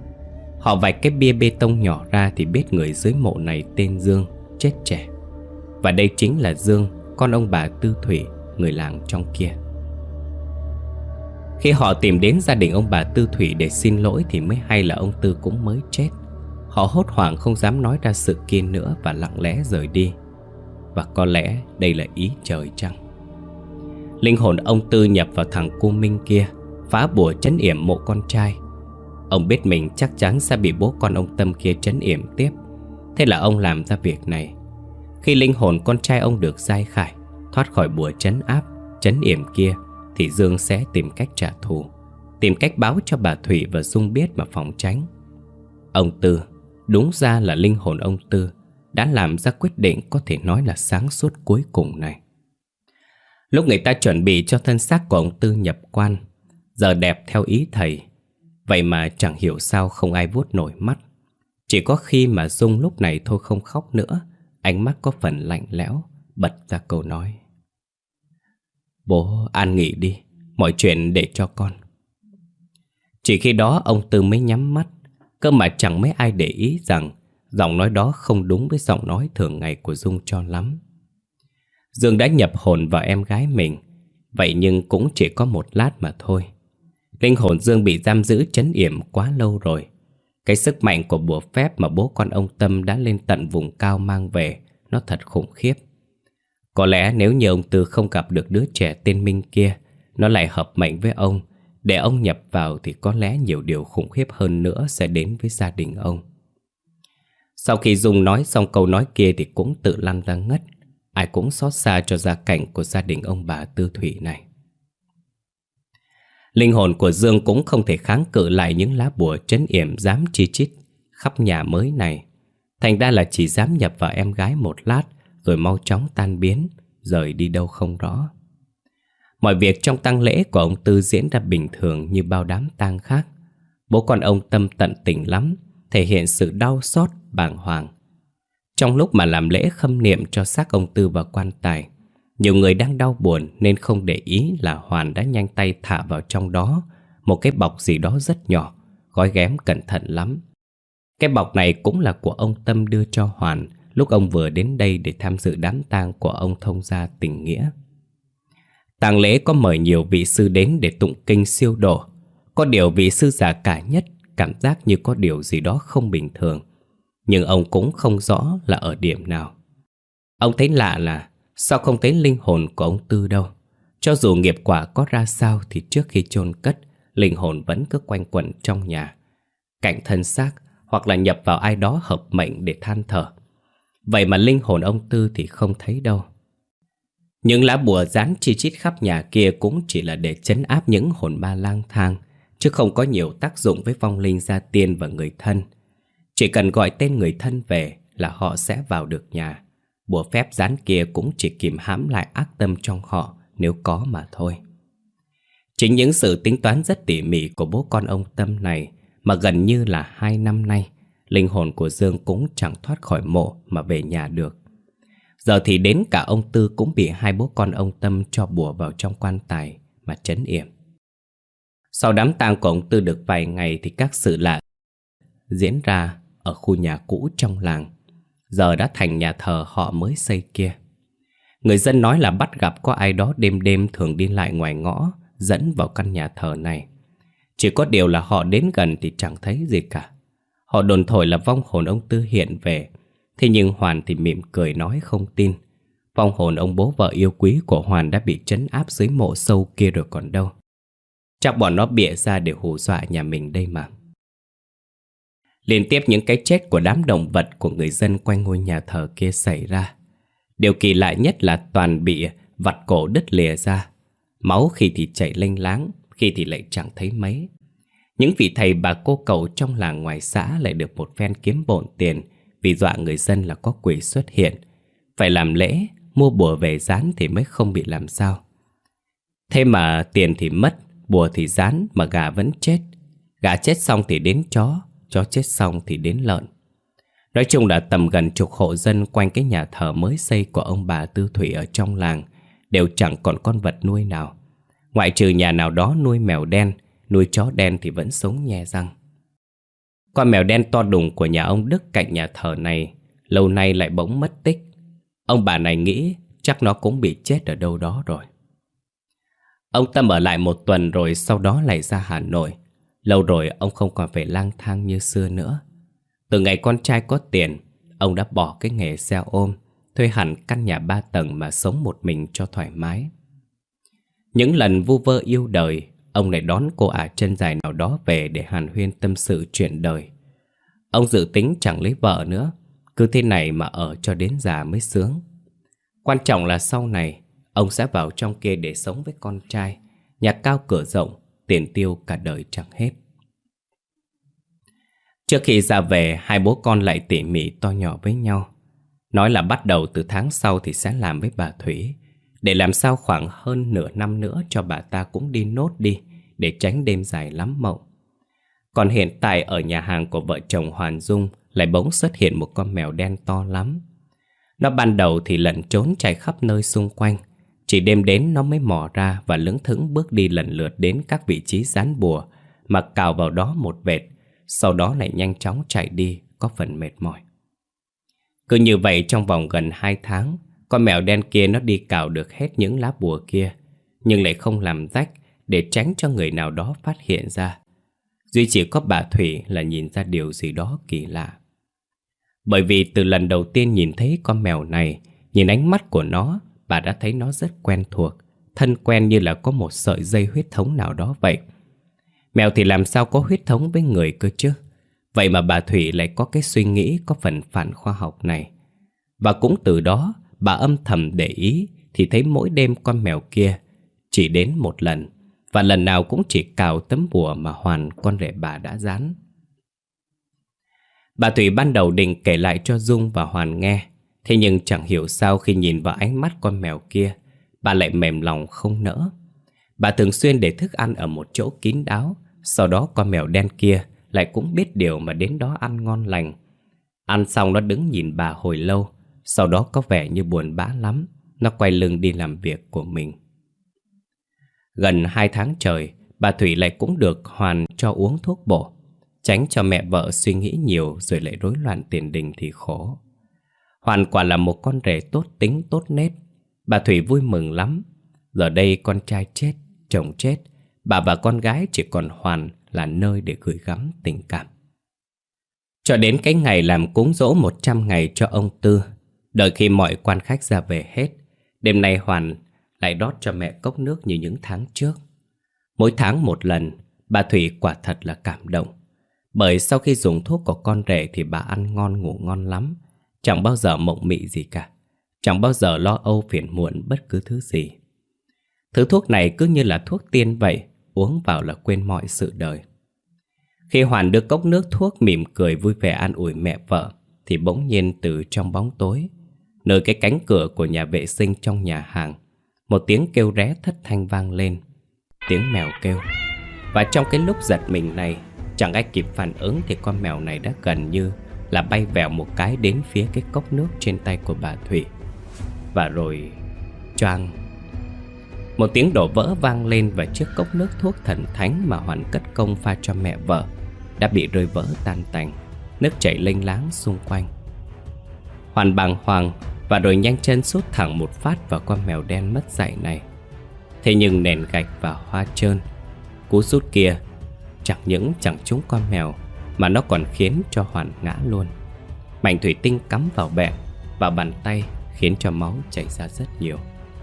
Họ vạch cái bia bê tông nhỏ ra thì biết người dưới mộ này tên Dương, chết trẻ. Và đây chính là Dương, con ông bà Tư Thủy, người làng trong kia. Khi họ tìm đến gia đình ông bà Tư Thủy để xin lỗi thì mới hay là ông Tư cũng mới chết. Họ hốt hoảng không dám nói ra sự kia nữa và lặng lẽ rời đi. Và có lẽ đây là ý trời chăng? Linh hồn ông Tư nhập vào thằng cu Minh kia, phá bùa trấn yểm mộ con trai. Ông biết mình chắc chắn sẽ bị bố con ông Tâm kia trấn yểm tiếp, thế là ông làm ra việc này. Khi linh hồn con trai ông được giải khải, thoát khỏi bùa trấn áp, trấn yểm kia, thì Dương sẽ tìm cách trả thù, tìm cách báo cho bà Thủy và Dung biết mà phòng tránh. Ông Tư, đúng ra là linh hồn ông Tư đã làm ra quyết định có thể nói là sáng suốt cuối cùng này. Lúc người ta chuẩn bị cho thân xác của ông Tư nhập quan, giờ đẹp theo ý thầy. Vậy mà chẳng hiểu sao không ai vuốt nổi mắt. Chỉ có khi mà Dung lúc này thôi không khóc nữa, ánh mắt có phần lạnh lẽo, bật ra câu nói: "Bố an nghỉ đi, mọi chuyện để cho con." Chỉ khi đó ông Tư mới nhắm mắt, cơ mà chẳng mấy ai để ý rằng giọng nói đó không đúng với giọng nói thường ngày của Dung cho lắm. Dương đã nhập hồn vào em gái mình, vậy nhưng cũng chỉ có một lát mà thôi. Linh hồn Dương bị giam giữ trấn yểm quá lâu rồi. Cái sức mạnh của bùa phép mà bố con ông Tâm đã lên tận vùng cao mang về, nó thật khủng khiếp. Có lẽ nếu như ông Tư không gặp được đứa trẻ tên Minh kia, nó lại hợp mệnh với ông, để ông nhập vào thì có lẽ nhiều điều khủng khiếp hơn nữa sẽ đến với gia đình ông. Sau khi Dung nói xong câu nói kia thì cũng tự lăn ra ngất. Ai cũng xót xa cho gia cảnh của gia đình ông bà Tư Thủy này. Linh hồn của Dương cũng không thể kháng cự lại những lá bùa trấn yểm dám chi chít khắp nhà mới này. Thành ra là chỉ dám nhập vào em gái một lát, rồi mau chóng tan biến, rời đi đâu không rõ. Mọi việc trong tang lễ của ông Tư diễn ra bình thường như bao đám tang khác. Bố con ông Tâm tận tình lắm, thể hiện sự đau xót, bàng hoàng. Trong lúc mà làm lễ khâm niệm cho xác ông Tư vào quan tài, nhiều người đang đau buồn nên không để ý là Hoàn đã nhanh tay thả vào trong đó một cái bọc gì đó rất nhỏ, gói ghém cẩn thận lắm. Cái bọc này cũng là của ông Tâm đưa cho Hoàn lúc ông vừa đến đây để tham dự đám tang của ông thông gia tình nghĩa. Tang lễ có mời nhiều vị sư đến để tụng kinh siêu độ. Có điều vị sư già cả nhất cảm giác như có điều gì đó không bình thường. nhưng ông cũng không rõ là ở điểm nào. Ông thấy lạ là sao không thấy linh hồn của ông Tư đâu. Cho dù nghiệp quả có ra sao thì trước khi chôn cất, linh hồn vẫn cứ quanh quẩn trong nhà, cạnh thân xác, hoặc là nhập vào ai đó hợp mệnh để than thở. Vậy mà linh hồn ông Tư thì không thấy đâu. Những lá bùa dán chi chít khắp nhà kia cũng chỉ là để trấn áp những hồn ma lang thang, chứ không có nhiều tác dụng với vong linh gia tiên và người thân. Chỉ cần gọi tên người thân về là họ sẽ vào được nhà. Bùa phép dán kia cũng chỉ kìm hãm lại ác tâm trong họ nếu có mà thôi. Chính những sự tính toán rất tỉ mỉ của bố con ông Tâm này mà gần như là 2 năm nay, linh hồn của Dương cũng chẳng thoát khỏi mộ mà về nhà được. Giờ thì đến cả ông Tư cũng bị hai bố con ông Tâm cho bùa vào trong quan tài mà trấn yểm. Sau đám tang của ông Tư được vài ngày thì các sự lạ diễn ra ở khu nhà cũ trong làng, giờ đã thành nhà thờ họ mới xây kia. Người dân nói là bắt gặp có ai đó đêm đêm thường đi lại ngoài ngõ dẫn vào căn nhà thờ này. Chỉ có điều là họ đến gần thì chẳng thấy gì cả. Họ đồn thổi là vong hồn ông Tư hiện về. Thế nhưng Hoàn thì mỉm cười nói không tin. Vong hồn ông bố vợ yêu quý của Hoàn đã bị trấn áp dưới mộ sâu kia rồi còn đâu. Chắc bọn nó bịa ra để hù dọa nhà mình đây mà. Liên tiếp những cái chết của đám động vật của người dân quanh ngôi nhà thờ kia xảy ra. Điều kỳ lạ nhất là toàn bị vặt cổ đứt lìa ra. Máu khi thì chảy lênh láng, khi thì lại chẳng thấy mấy. Những vị thầy bà cô cậu trong làng ngoài xã lại được một phen kiếm bộn tiền vì dọa người dân là có quỷ xuất hiện. Phải làm lễ, mua bùa về dán thì mới không bị làm sao. Thế mà tiền thì mất, bùa thì dán mà gà vẫn chết. Gà chết xong thì đến chó chết xong thì đến lợn. Nói chung là tầm gần chục hộ dân quanh cái nhà thờ mới xây của ông bà Tư Thủy ở trong làng đều chẳng còn con vật nuôi nào. Ngoại trừ nhà nào đó nuôi mèo đen, nuôi chó đen thì vẫn sống nhe răng. Con mèo đen to đùng của nhà ông Đức cạnh nhà thờ này lâu nay lại bỗng mất tích. Ông bà này nghĩ chắc nó cũng bị chết ở đâu đó rồi. Ông Tâm ở lại một tuần rồi sau đó lại ra Hà Nội. Lâu rồi ông không còn phải lang thang như xưa nữa. Từ ngày con trai có tiền, ông đã bỏ cái nghề xe ôm, thuê hẳn căn nhà 3 tầng mà sống một mình cho thoải mái. Những lần vu vơ yêu đời, ông lại đón cô ả chân dài nào đó về để hàn huyên tâm sự chuyện đời. Ông dự tính chẳng lấy vợ nữa, cứ thế này mà ở cho đến già mới sướng. Quan trọng là sau này, ông sẽ vào trong kia để sống với con trai, nhà cao cửa rộng, tiền tiêu cả đời chẳng hết. Trước khi ra về, hai bố con lại tỉ mỉ to nhỏ với nhau. Nói là bắt đầu từ tháng sau thì sẽ làm với bà Thủy, để làm sao khoảng hơn nửa năm nữa cho bà ta cũng đi nốt đi, để tránh đêm dài lắm mộng. Còn hiện tại ở nhà hàng của vợ chồng Hoàn Dung lại bỗng xuất hiện một con mèo đen to lắm. Nó ban đầu thì lẩn trốn chạy khắp nơi xung quanh, chỉ đêm đến nó mới mò ra và lững thững bước đi lần lượt đến các vị trí dán bùa mà cào vào đó một vệt, sau đó lại nhanh chóng chạy đi, có phần mệt mỏi. Cứ như vậy trong vòng gần 2 tháng, con mèo đen kia nó đi cào được hết những lá bùa kia, nhưng lại không làm rách để tránh cho người nào đó phát hiện ra. Duy chỉ có bà Thủy là nhìn ra điều gì đó kỳ lạ. Bởi vì từ lần đầu tiên nhìn thấy con mèo này, nhìn ánh mắt của nó, bà đã thấy nó rất quen thuộc, thân quen như là có một sợi dây huyết thống nào đó vậy. Mèo thì làm sao có huyết thống với người cơ chứ? Vậy mà bà Thủy lại có cái suy nghĩ có phần phản khoa học này. Và cũng từ đó, bà âm thầm để ý thì thấy mỗi đêm con mèo kia chỉ đến một lần, và lần nào cũng chỉ cào tấm bùa mà Hoàn con rể bà đã dán. Bà Thủy ban đầu định kể lại cho Dung và Hoàn nghe, thế nhưng chẳng hiểu sao khi nhìn vào ánh mắt con mèo kia, bà lại mềm lòng không nỡ. Bà thường xuyên để thức ăn ở một chỗ kín đáo, sau đó con mèo đen kia lại cũng biết điều mà đến đó ăn ngon lành. Ăn xong nó đứng nhìn bà hồi lâu, sau đó có vẻ như buồn bã lắm, nó quay lưng đi làm việc của mình. Gần 2 tháng trời, bà Thủy lại cũng được Hoàn cho uống thuốc bổ, tránh cho mẹ vợ suy nghĩ nhiều rồi lại rối loạn tiền đình thì khổ. Hoàn quả là một con rể tốt tính tốt nết. Bà Thủy vui mừng lắm. Giờ đây con trai chết, chồng chết, bà và con gái chỉ còn Hoàn là nơi để gửi gắm tình cảm. Cho đến cái ngày làm cúng giỗ 100 ngày cho ông Tư, đợi khi mọi quan khách ra về hết, đêm nay Hoàn lại đót cho mẹ cốc nước như những tháng trước. Mỗi tháng một lần, bà Thủy quả thật là cảm động. Bởi sau khi dùng thuốc của con rể thì bà ăn ngon ngủ ngon lắm, chẳng bao giờ mộng mị gì cả, chẳng bao giờ lo âu phiền muộn bất cứ thứ gì. Thứ thuốc này cứ như là thuốc tiên vậy, uống vào là quên mọi sự đời. Khi Hoàn đưa cốc nước thuốc mỉm cười vui vẻ an ủi mẹ vợ, thì bỗng nhiên từ trong bóng tối, nơi cái cánh cửa của nhà vệ sinh trong nhà hàng, một tiếng kêu ré thất thanh vang lên. Tiếng mèo kêu. Và trong cái lúc giật mình này, chẳng ai kịp phản ứng thì con mèo này đã gần như là bay vèo một cái đến phía cái cốc nước trên tay của bà Thủy. Và rồi choang, một tiếng đổ vỡ vang lên và chiếc cốc nước thuốc thần thánh mà Hoàn cất công pha cho mẹ vợ đã bị rơi vỡ tan tành, nước chảy lênh láng xung quanh. Hoàn bàng hoàng và rồi nhanh chân sút thẳng một phát vào con mèo đen mất dạy này. Thế nhưng nền gạch và hoa trơn, cú sút kia chẳng những chẳng trúng con mèo mà nó còn khiến cho Hoàn ngã luôn. Mảnh thủy tinh cắm vào bẹn, vào bàn tay, khiến cho máu chảy ra rất nhiều.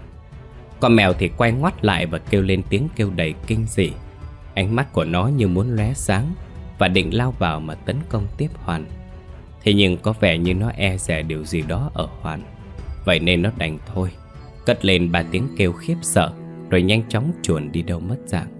Con mèo thì quay ngoắt lại và kêu lên tiếng kêu đầy kinh dị. Ánh mắt của nó như muốn lóe sáng và định lao vào mà tấn công tiếp Hoàn. Thế nhưng có vẻ như nó e dè điều gì đó ở Hoàn, vậy nên nó đành thôi, cất lên 3 tiếng kêu khiếp sợ, rồi nhanh chóng chuồn đi đâu mất dạng.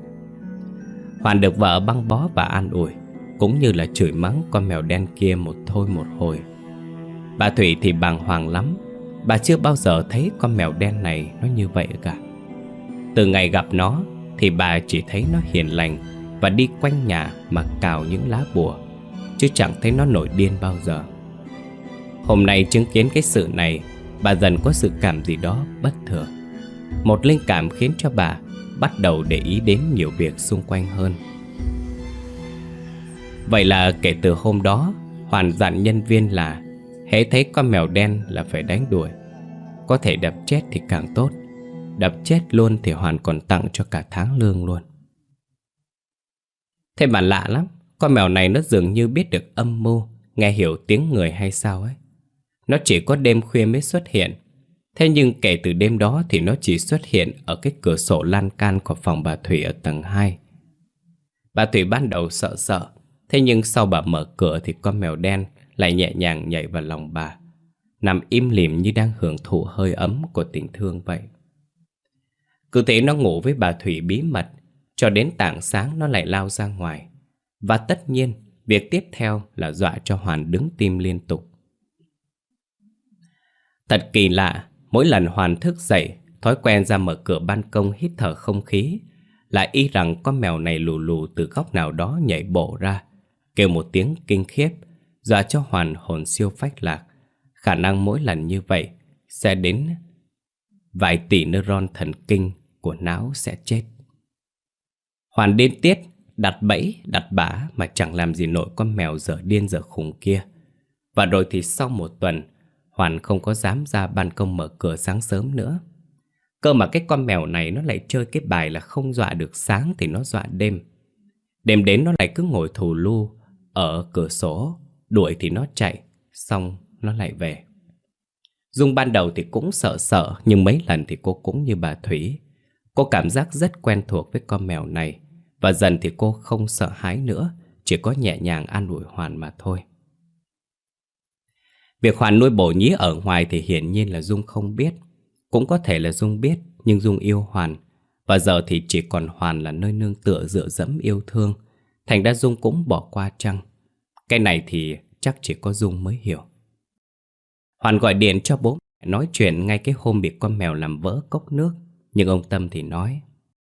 Hoàn được vợ băng bó và an ủi, cũng như là chửi mắng con mèo đen kia một thôi một hồi. Bà Thủy thì bàng hoàng lắm. Bà chưa bao giờ thấy con mèo đen này nó như vậy cả. Từ ngày gặp nó thì bà chỉ thấy nó hiền lành và đi quanh nhà mà cào những lá bùa, chứ chẳng thấy nó nổi điên bao giờ. Hôm nay chứng kiến cái sự này, bà dần có sự cảm gì đó bất thường. Một linh cảm khiến cho bà bắt đầu để ý đến nhiều việc xung quanh hơn. Vậy là kể từ hôm đó, Hoàn dặn nhân viên là hễ thấy con mèo đen là phải đánh đuổi. Có thể đập chết thì càng tốt. Đập chết luôn thì Hoàn còn tặng cho cả tháng lương luôn. Thế mà lạ lắm, con mèo này nó dường như biết được âm mưu, nghe hiểu tiếng người hay sao ấy. Nó chỉ có đêm khuya mới xuất hiện. Thế nhưng kể từ đêm đó thì nó chỉ xuất hiện ở cái cửa sổ lan can của phòng bà Thủy ở tầng 2. Bà Thủy ban đầu sợ sợ, thế nhưng sau bà mở cửa thì con mèo đen lại nhẹ nhàng nhảy vào lòng bà, nằm im lìm như đang hưởng thụ hơi ấm của tình thương vậy. Cứ thế nó ngủ với bà Thủy bí mật, cho đến tảng sáng nó lại lao ra ngoài. Và tất nhiên, việc tiếp theo là dọa cho Hoàn đứng tim liên tục. Thật kỳ lạ, mỗi lần Hoàn thức dậy, thói quen ra mở cửa ban công hít thở không khí, lại y rằng con mèo này lù lù từ góc nào đó nhảy bộ ra, kêu một tiếng kinh khiếp, dọa cho Hoàn hồn siêu phách lạc. Khả năng mỗi lần như vậy sẽ đến vài tỷ neuron thần kinh của não sẽ chết. Hoàn điên tiết, đặt bẫy, đặt bẫy mà chẳng làm gì nổi con mèo dở điên dở khùng kia. Và rồi thì sau một tuần, Hoàn không có dám ra ban công mở cửa sáng sớm nữa. Cơ mà cái con mèo này nó lại chơi cái bài là không dọa được sáng thì nó dọa đêm. Đêm đến nó lại cứ ngồi thù lu ở cửa sổ, đuổi thì nó chạy, xong nó lại về. Dung ban đầu thì cũng sợ sợ, nhưng mấy lần thì cô cũng như bà Thủy. Cô cảm giác rất quen thuộc với con mèo này, và dần thì cô không sợ hãi nữa, chỉ có nhẹ nhàng an ủi Hoàn mà thôi. Việc Hoàn nuôi bồ nhí ở ngoài thì hiển nhiên là Dung không biết. Cũng có thể là Dung biết, nhưng Dung yêu Hoàn, và giờ thì chỉ còn Hoàn là nơi nương tựa dựa dẫm yêu thương. Thành ra Dung cũng bỏ qua chăng? Cái này thì chắc chỉ có Dung mới hiểu. Hoàn gọi điện cho bố mẹ nói chuyện ngay cái hôm bị con mèo làm vỡ cốc nước. Nhưng ông Tâm thì nói: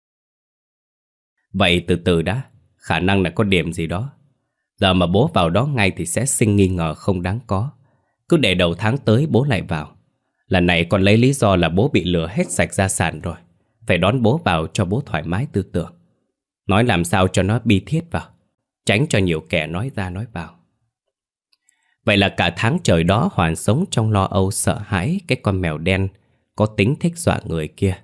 vậy từ từ đã, khả năng là có điểm gì đó. Giờ mà bố vào đó ngay thì sẽ sinh nghi ngờ không đáng có. Cứ để đầu tháng tới bố lại vào. Lần này còn lấy lý do là bố bị lừa hết sạch gia sản rồi, phải đón bố vào cho bố thoải mái tư tưởng. Nói làm sao cho nó bi thiết vào, tránh cho nhiều kẻ nói ra nói vào. Vậy là cả tháng trời đó Hoàn sống trong lo âu sợ hãi cái con mèo đen có tính thích dọa người kia.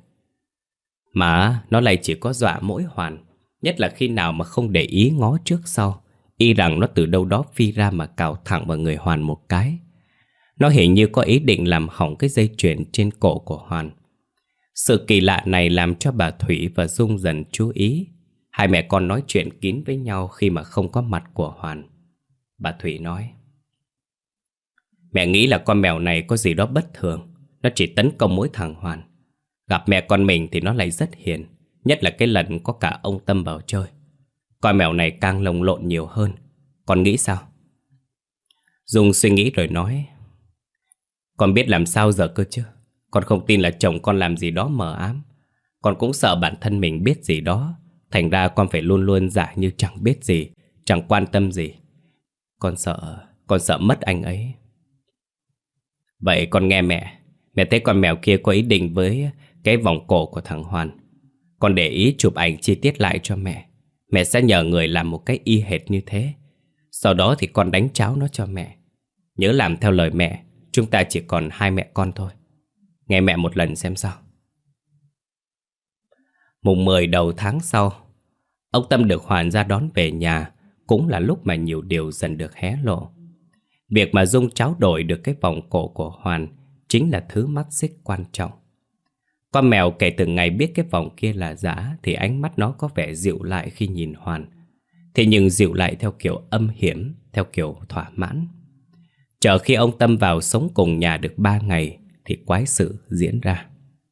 Mà nó lại chỉ có dọa mỗi Hoàn, nhất là khi nào mà không để ý ngó trước sau, Y rằng nó từ đâu đó phi ra mà cào thẳng vào người Hoàn một cái. Nó hình như có ý định làm hỏng cái dây chuyền trên cổ của Hoàn. Sự kỳ lạ này làm cho bà Thủy và Dung dần chú ý. Hai mẹ con nói chuyện kín với nhau khi mà không có mặt của Hoàn. Bà Thủy nói: Mẹ nghĩ là con mèo này có gì đó bất thường. Nó chỉ tấn công mỗi thằng Hoàn. Gặp mẹ con mình thì nó lại rất hiền, nhất là cái lần có cả ông Tâm vào chơi. Con mèo này càng lồng lộn nhiều hơn. Con nghĩ sao? Dung suy nghĩ rồi nói: Con biết làm sao giờ cơ chứ. Con không tin là chồng con làm gì đó mờ ám. Con cũng sợ bản thân mình biết gì đó. Thành ra con phải luôn luôn giả như chẳng biết gì, chẳng quan tâm gì. Con sợ mất anh ấy. Vậy con nghe mẹ. Mẹ thấy con mèo kia có ý định với cái vòng cổ của thằng Hoàn. Con để ý chụp ảnh chi tiết lại cho mẹ. Mẹ sẽ nhờ người làm một cái y hệt như thế. Sau đó thì con đánh cháo nó cho mẹ. Nhớ làm theo lời mẹ. Chúng ta chỉ còn hai mẹ con thôi. Nghe mẹ một lần xem sao. Mùng 10 đầu tháng sau, ông Tâm được Hoàn ra đón về nhà. Cũng là lúc mà nhiều điều dần được hé lộ. Việc mà Dung tráo đổi được cái vòng cổ của Hoàn chính là thứ mắt xích quan trọng. Con mèo kể từ ngày biết cái vòng kia là giả thì ánh mắt nó có vẻ dịu lại khi nhìn Hoàn. Thế nhưng dịu lại theo kiểu âm hiểm, theo kiểu thỏa mãn. Chờ khi ông Tâm vào sống cùng nhà được 3 ngày thì quái sự diễn ra.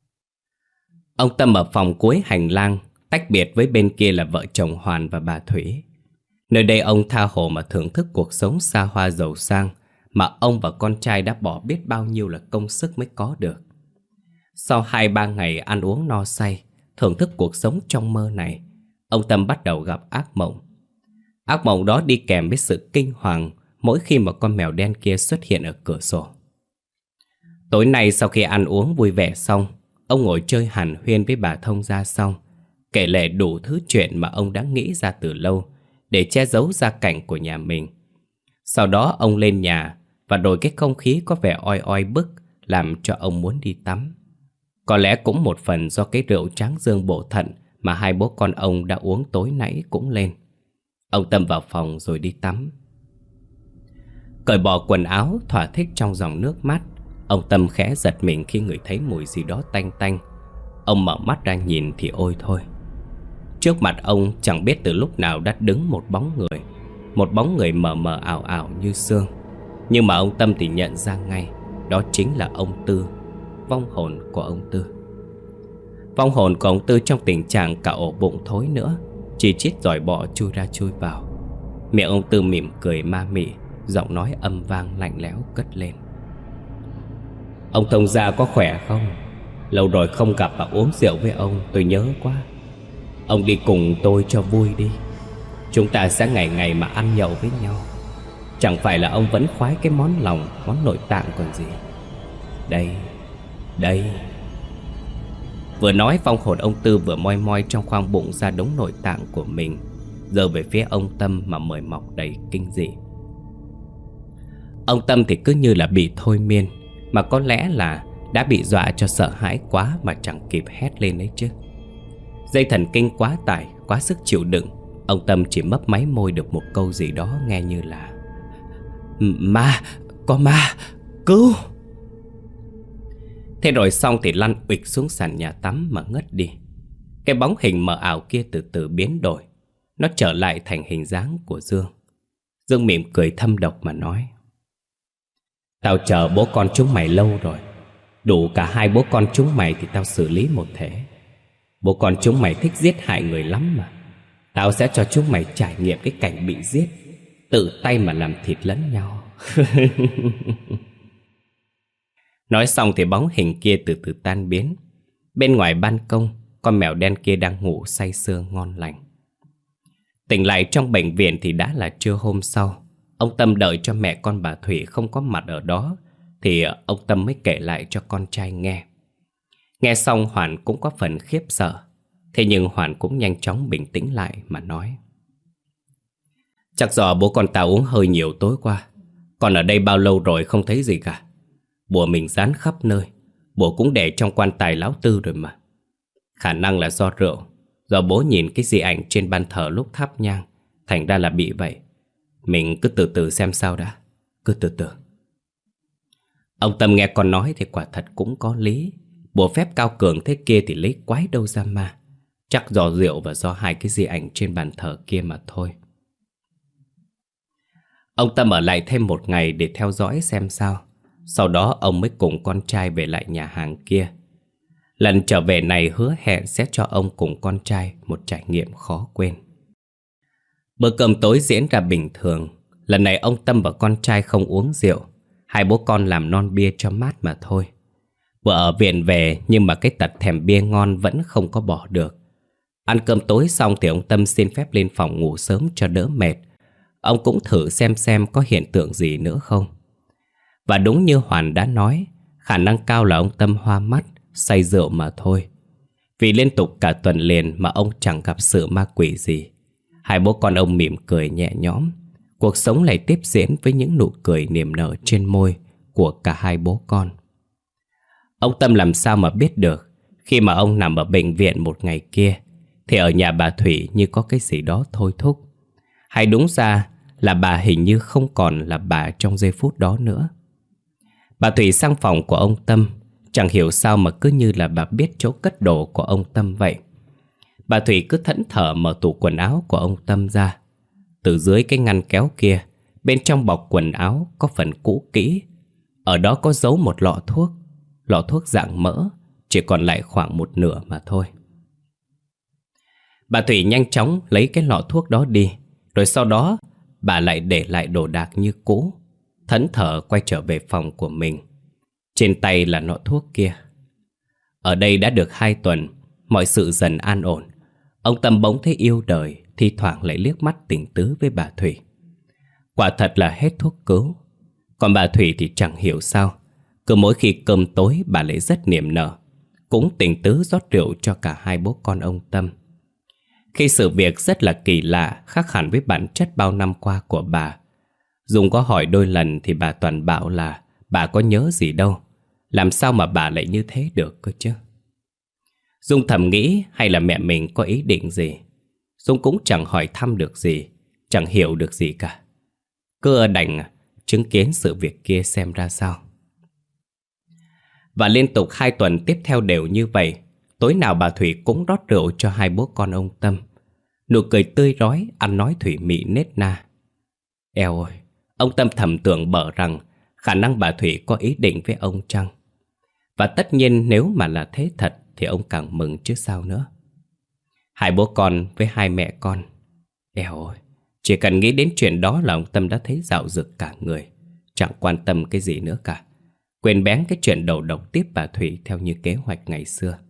Ông Tâm ở phòng cuối hành lang, tách biệt với bên kia là vợ chồng Hoàn và bà Thủy. Nơi đây ông tha hồ mà thưởng thức cuộc sống xa hoa giàu sang mà ông và con trai đã bỏ biết bao nhiêu là công sức mới có được. Sau 2-3 ngày ăn uống no say, thưởng thức cuộc sống trong mơ này, ông Tâm bắt đầu gặp ác mộng. Ác mộng đó đi kèm với sự kinh hoàng mỗi khi mà con mèo đen kia xuất hiện ở cửa sổ. Tối nay sau khi ăn uống vui vẻ xong, ông ngồi chơi hàn huyên với bà thông gia xong, kể lể đủ thứ chuyện mà ông đã nghĩ ra từ lâu để che giấu gia cảnh của nhà mình. Sau đó ông lên nhà và đổi cái không khí có vẻ oi oi bức làm cho ông muốn đi tắm. Có lẽ cũng một phần do cái rượu tráng dương bổ thận mà hai bố con ông đã uống tối nãy cũng lên. Ông Tâm vào phòng rồi đi tắm. Cởi bỏ quần áo thỏa thích trong dòng nước mát, ông Tâm khẽ giật mình khi ngửi thấy mùi gì đó tanh tanh. Ông mở mắt ra nhìn thì ôi thôi. Trước mặt ông chẳng biết từ lúc nào đã đứng một bóng người. Một bóng người mờ mờ ảo ảo như sương. Nhưng mà ông Tâm thì nhận ra ngay, đó chính là ông Tư, vong hồn của ông Tư. Vong hồn của ông Tư trong tình trạng cả ổ bụng thối nữa, chỉ chít giỏi bọ chui ra chui vào. Miệng ông Tư mỉm cười ma mị, giọng nói âm vang lạnh lẽo cất lên: Ông thông gia có khỏe không? Lâu rồi không gặp và uống rượu với ông, tôi nhớ quá. Ông đi cùng tôi cho vui đi. Chúng ta sẽ ngày ngày mà ăn nhậu với nhau. Chẳng phải là ông vẫn khoái cái món lòng, món nội tạng còn gì. Đây, đây. Vừa nói, vong hồn ông Tư vừa moi moi trong khoang bụng ra đống nội tạng của mình, giơ về phía ông Tâm mà mời mọc đầy kinh dị. Ông Tâm thì cứ như là bị thôi miên, mà có lẽ là đã bị dọa cho sợ hãi quá mà chẳng kịp hét lên ấy chứ. Dây thần kinh quá tải, quá sức chịu đựng, ông Tâm chỉ mấp máy môi được một câu gì đó nghe như là: Ma, có ma, cứu. Thế rồi xong thì lăn uịch xuống sàn nhà tắm mà ngất đi. Cái bóng hình mờ ảo kia từ từ biến đổi. Nó trở lại thành hình dáng của Dương. Dương mỉm cười thâm độc mà nói: Tao chờ bố con chúng mày lâu rồi. Đủ cả hai bố con chúng mày thì tao xử lý một thể. Bố con chúng mày thích giết hại người lắm mà. Tao sẽ cho chúng mày trải nghiệm cái cảnh bị giết, tự tay mà làm thịt lẫn nhau. Nói xong thì bóng hình kia từ từ tan biến. Bên ngoài ban công, con mèo đen kia đang ngủ say sưa ngon lành. Tỉnh lại trong bệnh viện thì đã là trưa hôm sau. Ông Tâm đợi cho mẹ con bà Thủy không có mặt ở đó thì ông Tâm mới kể lại cho con trai nghe. Nghe xong Hoàn cũng có phần khiếp sợ. Thế nhưng Hoàn cũng nhanh chóng bình tĩnh lại mà nói: Chắc do bố con tao uống hơi nhiều tối qua. Còn ở đây bao lâu rồi không thấy gì cả. Bùa mình dán khắp nơi. Bùa cũng để trong quan tài lão Tư rồi mà. Khả năng là do rượu, do bố nhìn cái di ảnh trên ban thờ lúc thắp nhang, thành ra là bị vậy. Mình cứ từ từ xem sao đã. Cứ từ từ. Ông Tâm nghe con nói thì quả thật cũng có lý. Bùa phép cao cường thế kia thì lấy quái đâu ra ma. Chắc do rượu và do hai cái di ảnh trên bàn thờ kia mà thôi. Ông Tâm ở lại thêm một ngày để theo dõi xem sao. Sau đó ông mới cùng con trai về lại nhà hàng kia. Lần trở về này hứa hẹn sẽ cho ông cùng con trai một trải nghiệm khó quên. Bữa cơm tối diễn ra bình thường. Lần này ông Tâm và con trai không uống rượu. Hai bố con làm non bia cho mát mà thôi. Vừa ở viện về nhưng mà cái tật thèm bia ngon vẫn không có bỏ được. Ăn cơm tối xong thì ông Tâm xin phép lên phòng ngủ sớm cho đỡ mệt. Ông cũng thử xem có hiện tượng gì nữa không. Và đúng như Hoàn đã nói, khả năng cao là ông Tâm hoa mắt, say rượu mà thôi. Vì liên tục cả tuần liền mà ông chẳng gặp sự ma quỷ gì. Hai bố con ông mỉm cười nhẹ nhõm. Cuộc sống lại tiếp diễn với những nụ cười niềm nở trên môi của cả hai bố con. Ông Tâm làm sao mà biết được, khi mà ông nằm ở bệnh viện một ngày kia thì ở nhà bà Thủy như có cái gì đó thôi thúc. Hay đúng ra là bà hình như không còn là bà trong giây phút đó nữa. Bà Thủy sang phòng của ông Tâm, chẳng hiểu sao mà cứ như là bà biết chỗ cất đồ của ông Tâm vậy. Bà Thủy cứ thẫn thờ mở tủ quần áo của ông Tâm ra. Từ dưới cái ngăn kéo kia, bên trong bọc quần áo có phần cũ kỹ. Ở đó có giấu một lọ thuốc. Lọ thuốc dạng mỡ, chỉ còn lại khoảng một nửa mà thôi. Bà Thủy nhanh chóng lấy cái lọ thuốc đó đi. Rồi sau đó bà lại để lại đồ đạc như cũ, thẫn thờ quay trở về phòng của mình. Trên tay là lọ thuốc kia. Ở đây đã được 2 tuần, mọi sự dần an ổn. Ông Tâm bỗng thấy yêu đời, thi thoảng lại liếc mắt tình tứ với bà Thủy. Quả thật là hết thuốc cứu. Còn bà Thủy thì chẳng hiểu sao, cứ mỗi khi cơm tối bà lại rất niềm nở, cũng tình tứ rót rượu cho cả hai bố con ông Tâm. Khi sự việc rất là kỳ lạ, khác hẳn với bản chất bao năm qua của bà. Dung có hỏi đôi lần thì bà toàn bảo là bà có nhớ gì đâu. Làm sao mà bà lại như thế được cơ chứ? Dung thầm nghĩ hay là mẹ mình có ý định gì. Dung cũng chẳng hỏi thăm được gì, chẳng hiểu được gì cả. Cứ đành chứng kiến sự việc kia xem ra sao. Và liên tục 2 tuần tiếp theo đều như vậy. Tối nào bà Thủy cũng rót rượu cho hai bố con ông Tâm. Nụ cười tươi rói, ăn nói thủy mị nết na. Eo ơi, ông Tâm thầm tưởng bở rằng khả năng bà Thủy có ý định với ông chăng. Và tất nhiên nếu mà là thế thật thì ông càng mừng chứ sao nữa. Hai bố con với hai mẹ con. Eo ơi, chỉ cần nghĩ đến chuyện đó là ông Tâm đã thấy dạo dực cả người. Chẳng quan tâm cái gì nữa cả. Quên bén cái chuyện đầu độc tiếp bà Thủy theo như kế hoạch ngày xưa.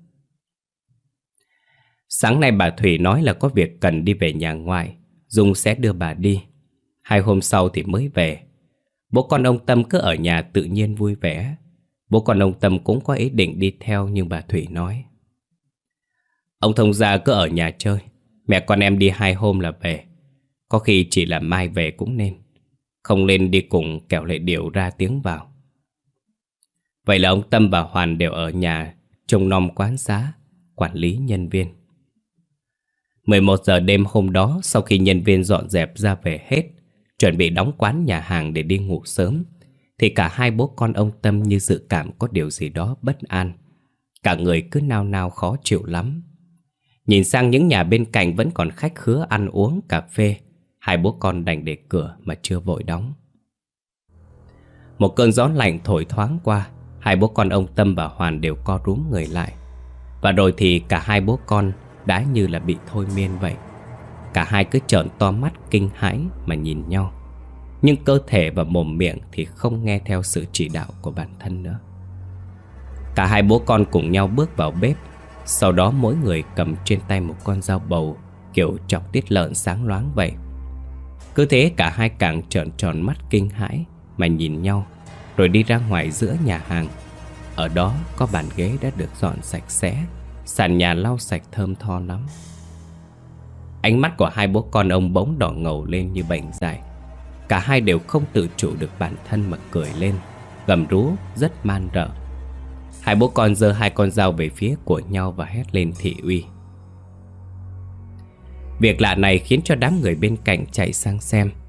Sáng nay bà Thủy nói là có việc cần đi về nhà ngoại, Dung sẽ đưa bà đi. 2 hôm sau thì mới về. Bố con ông Tâm cứ ở nhà tự nhiên vui vẻ. Bố con ông Tâm cũng có ý định đi theo nhưng bà Thủy nói: Ông thông gia cứ ở nhà chơi, mẹ con em đi 2 hôm là về. Có khi chỉ là mai về cũng nên. Không lên đi cùng kẻo lại điệu ra tiếng vào. Vậy là ông Tâm và Hoàn đều ở nhà trông nom quán xá, quản lý nhân viên. 11 giờ đêm hôm đó, sau khi nhân viên dọn dẹp ra về hết, chuẩn bị đóng quán nhà hàng để đi ngủ sớm, thì cả hai bố con ông Tâm như dự cảm có điều gì đó bất an. Cả người cứ nao nao khó chịu lắm. Nhìn sang những nhà bên cạnh vẫn còn khách khứa ăn uống cà phê, hai bố con đành để cửa mà chưa vội đóng. Một cơn gió lạnh thổi thoáng qua, hai bố con ông Tâm và Hoàn đều co rúm người lại. Và rồi thì cả hai bố con đã như là bị thôi miên vậy. Cả hai cứ trợn to mắt kinh hãi mà nhìn nhau. Nhưng cơ thể và mồm miệng thì không nghe theo sự chỉ đạo của bản thân nữa. Cả hai bố con cùng nhau bước vào bếp. Sau đó mỗi người cầm trên tay một con dao bầu, kiểu chọc tiết lợn sáng loáng vậy. Cứ thế cả hai càng trợn tròn mắt kinh hãi mà nhìn nhau, rồi đi ra ngoài giữa nhà hàng. Ở đó có bàn ghế đã được dọn sạch sẽ, sàn nhà lau sạch thơm tho lắm. Ánh mắt của hai bố con ông bỗng đỏ ngầu lên như bệnh dại. Cả hai đều không tự chủ được bản thân mà cười lên, gầm rú rất man rợ. Hai bố con giơ hai con dao về phía của nhau và hét lên thị uy. Việc lạ này khiến cho đám người bên cạnh chạy sang xem.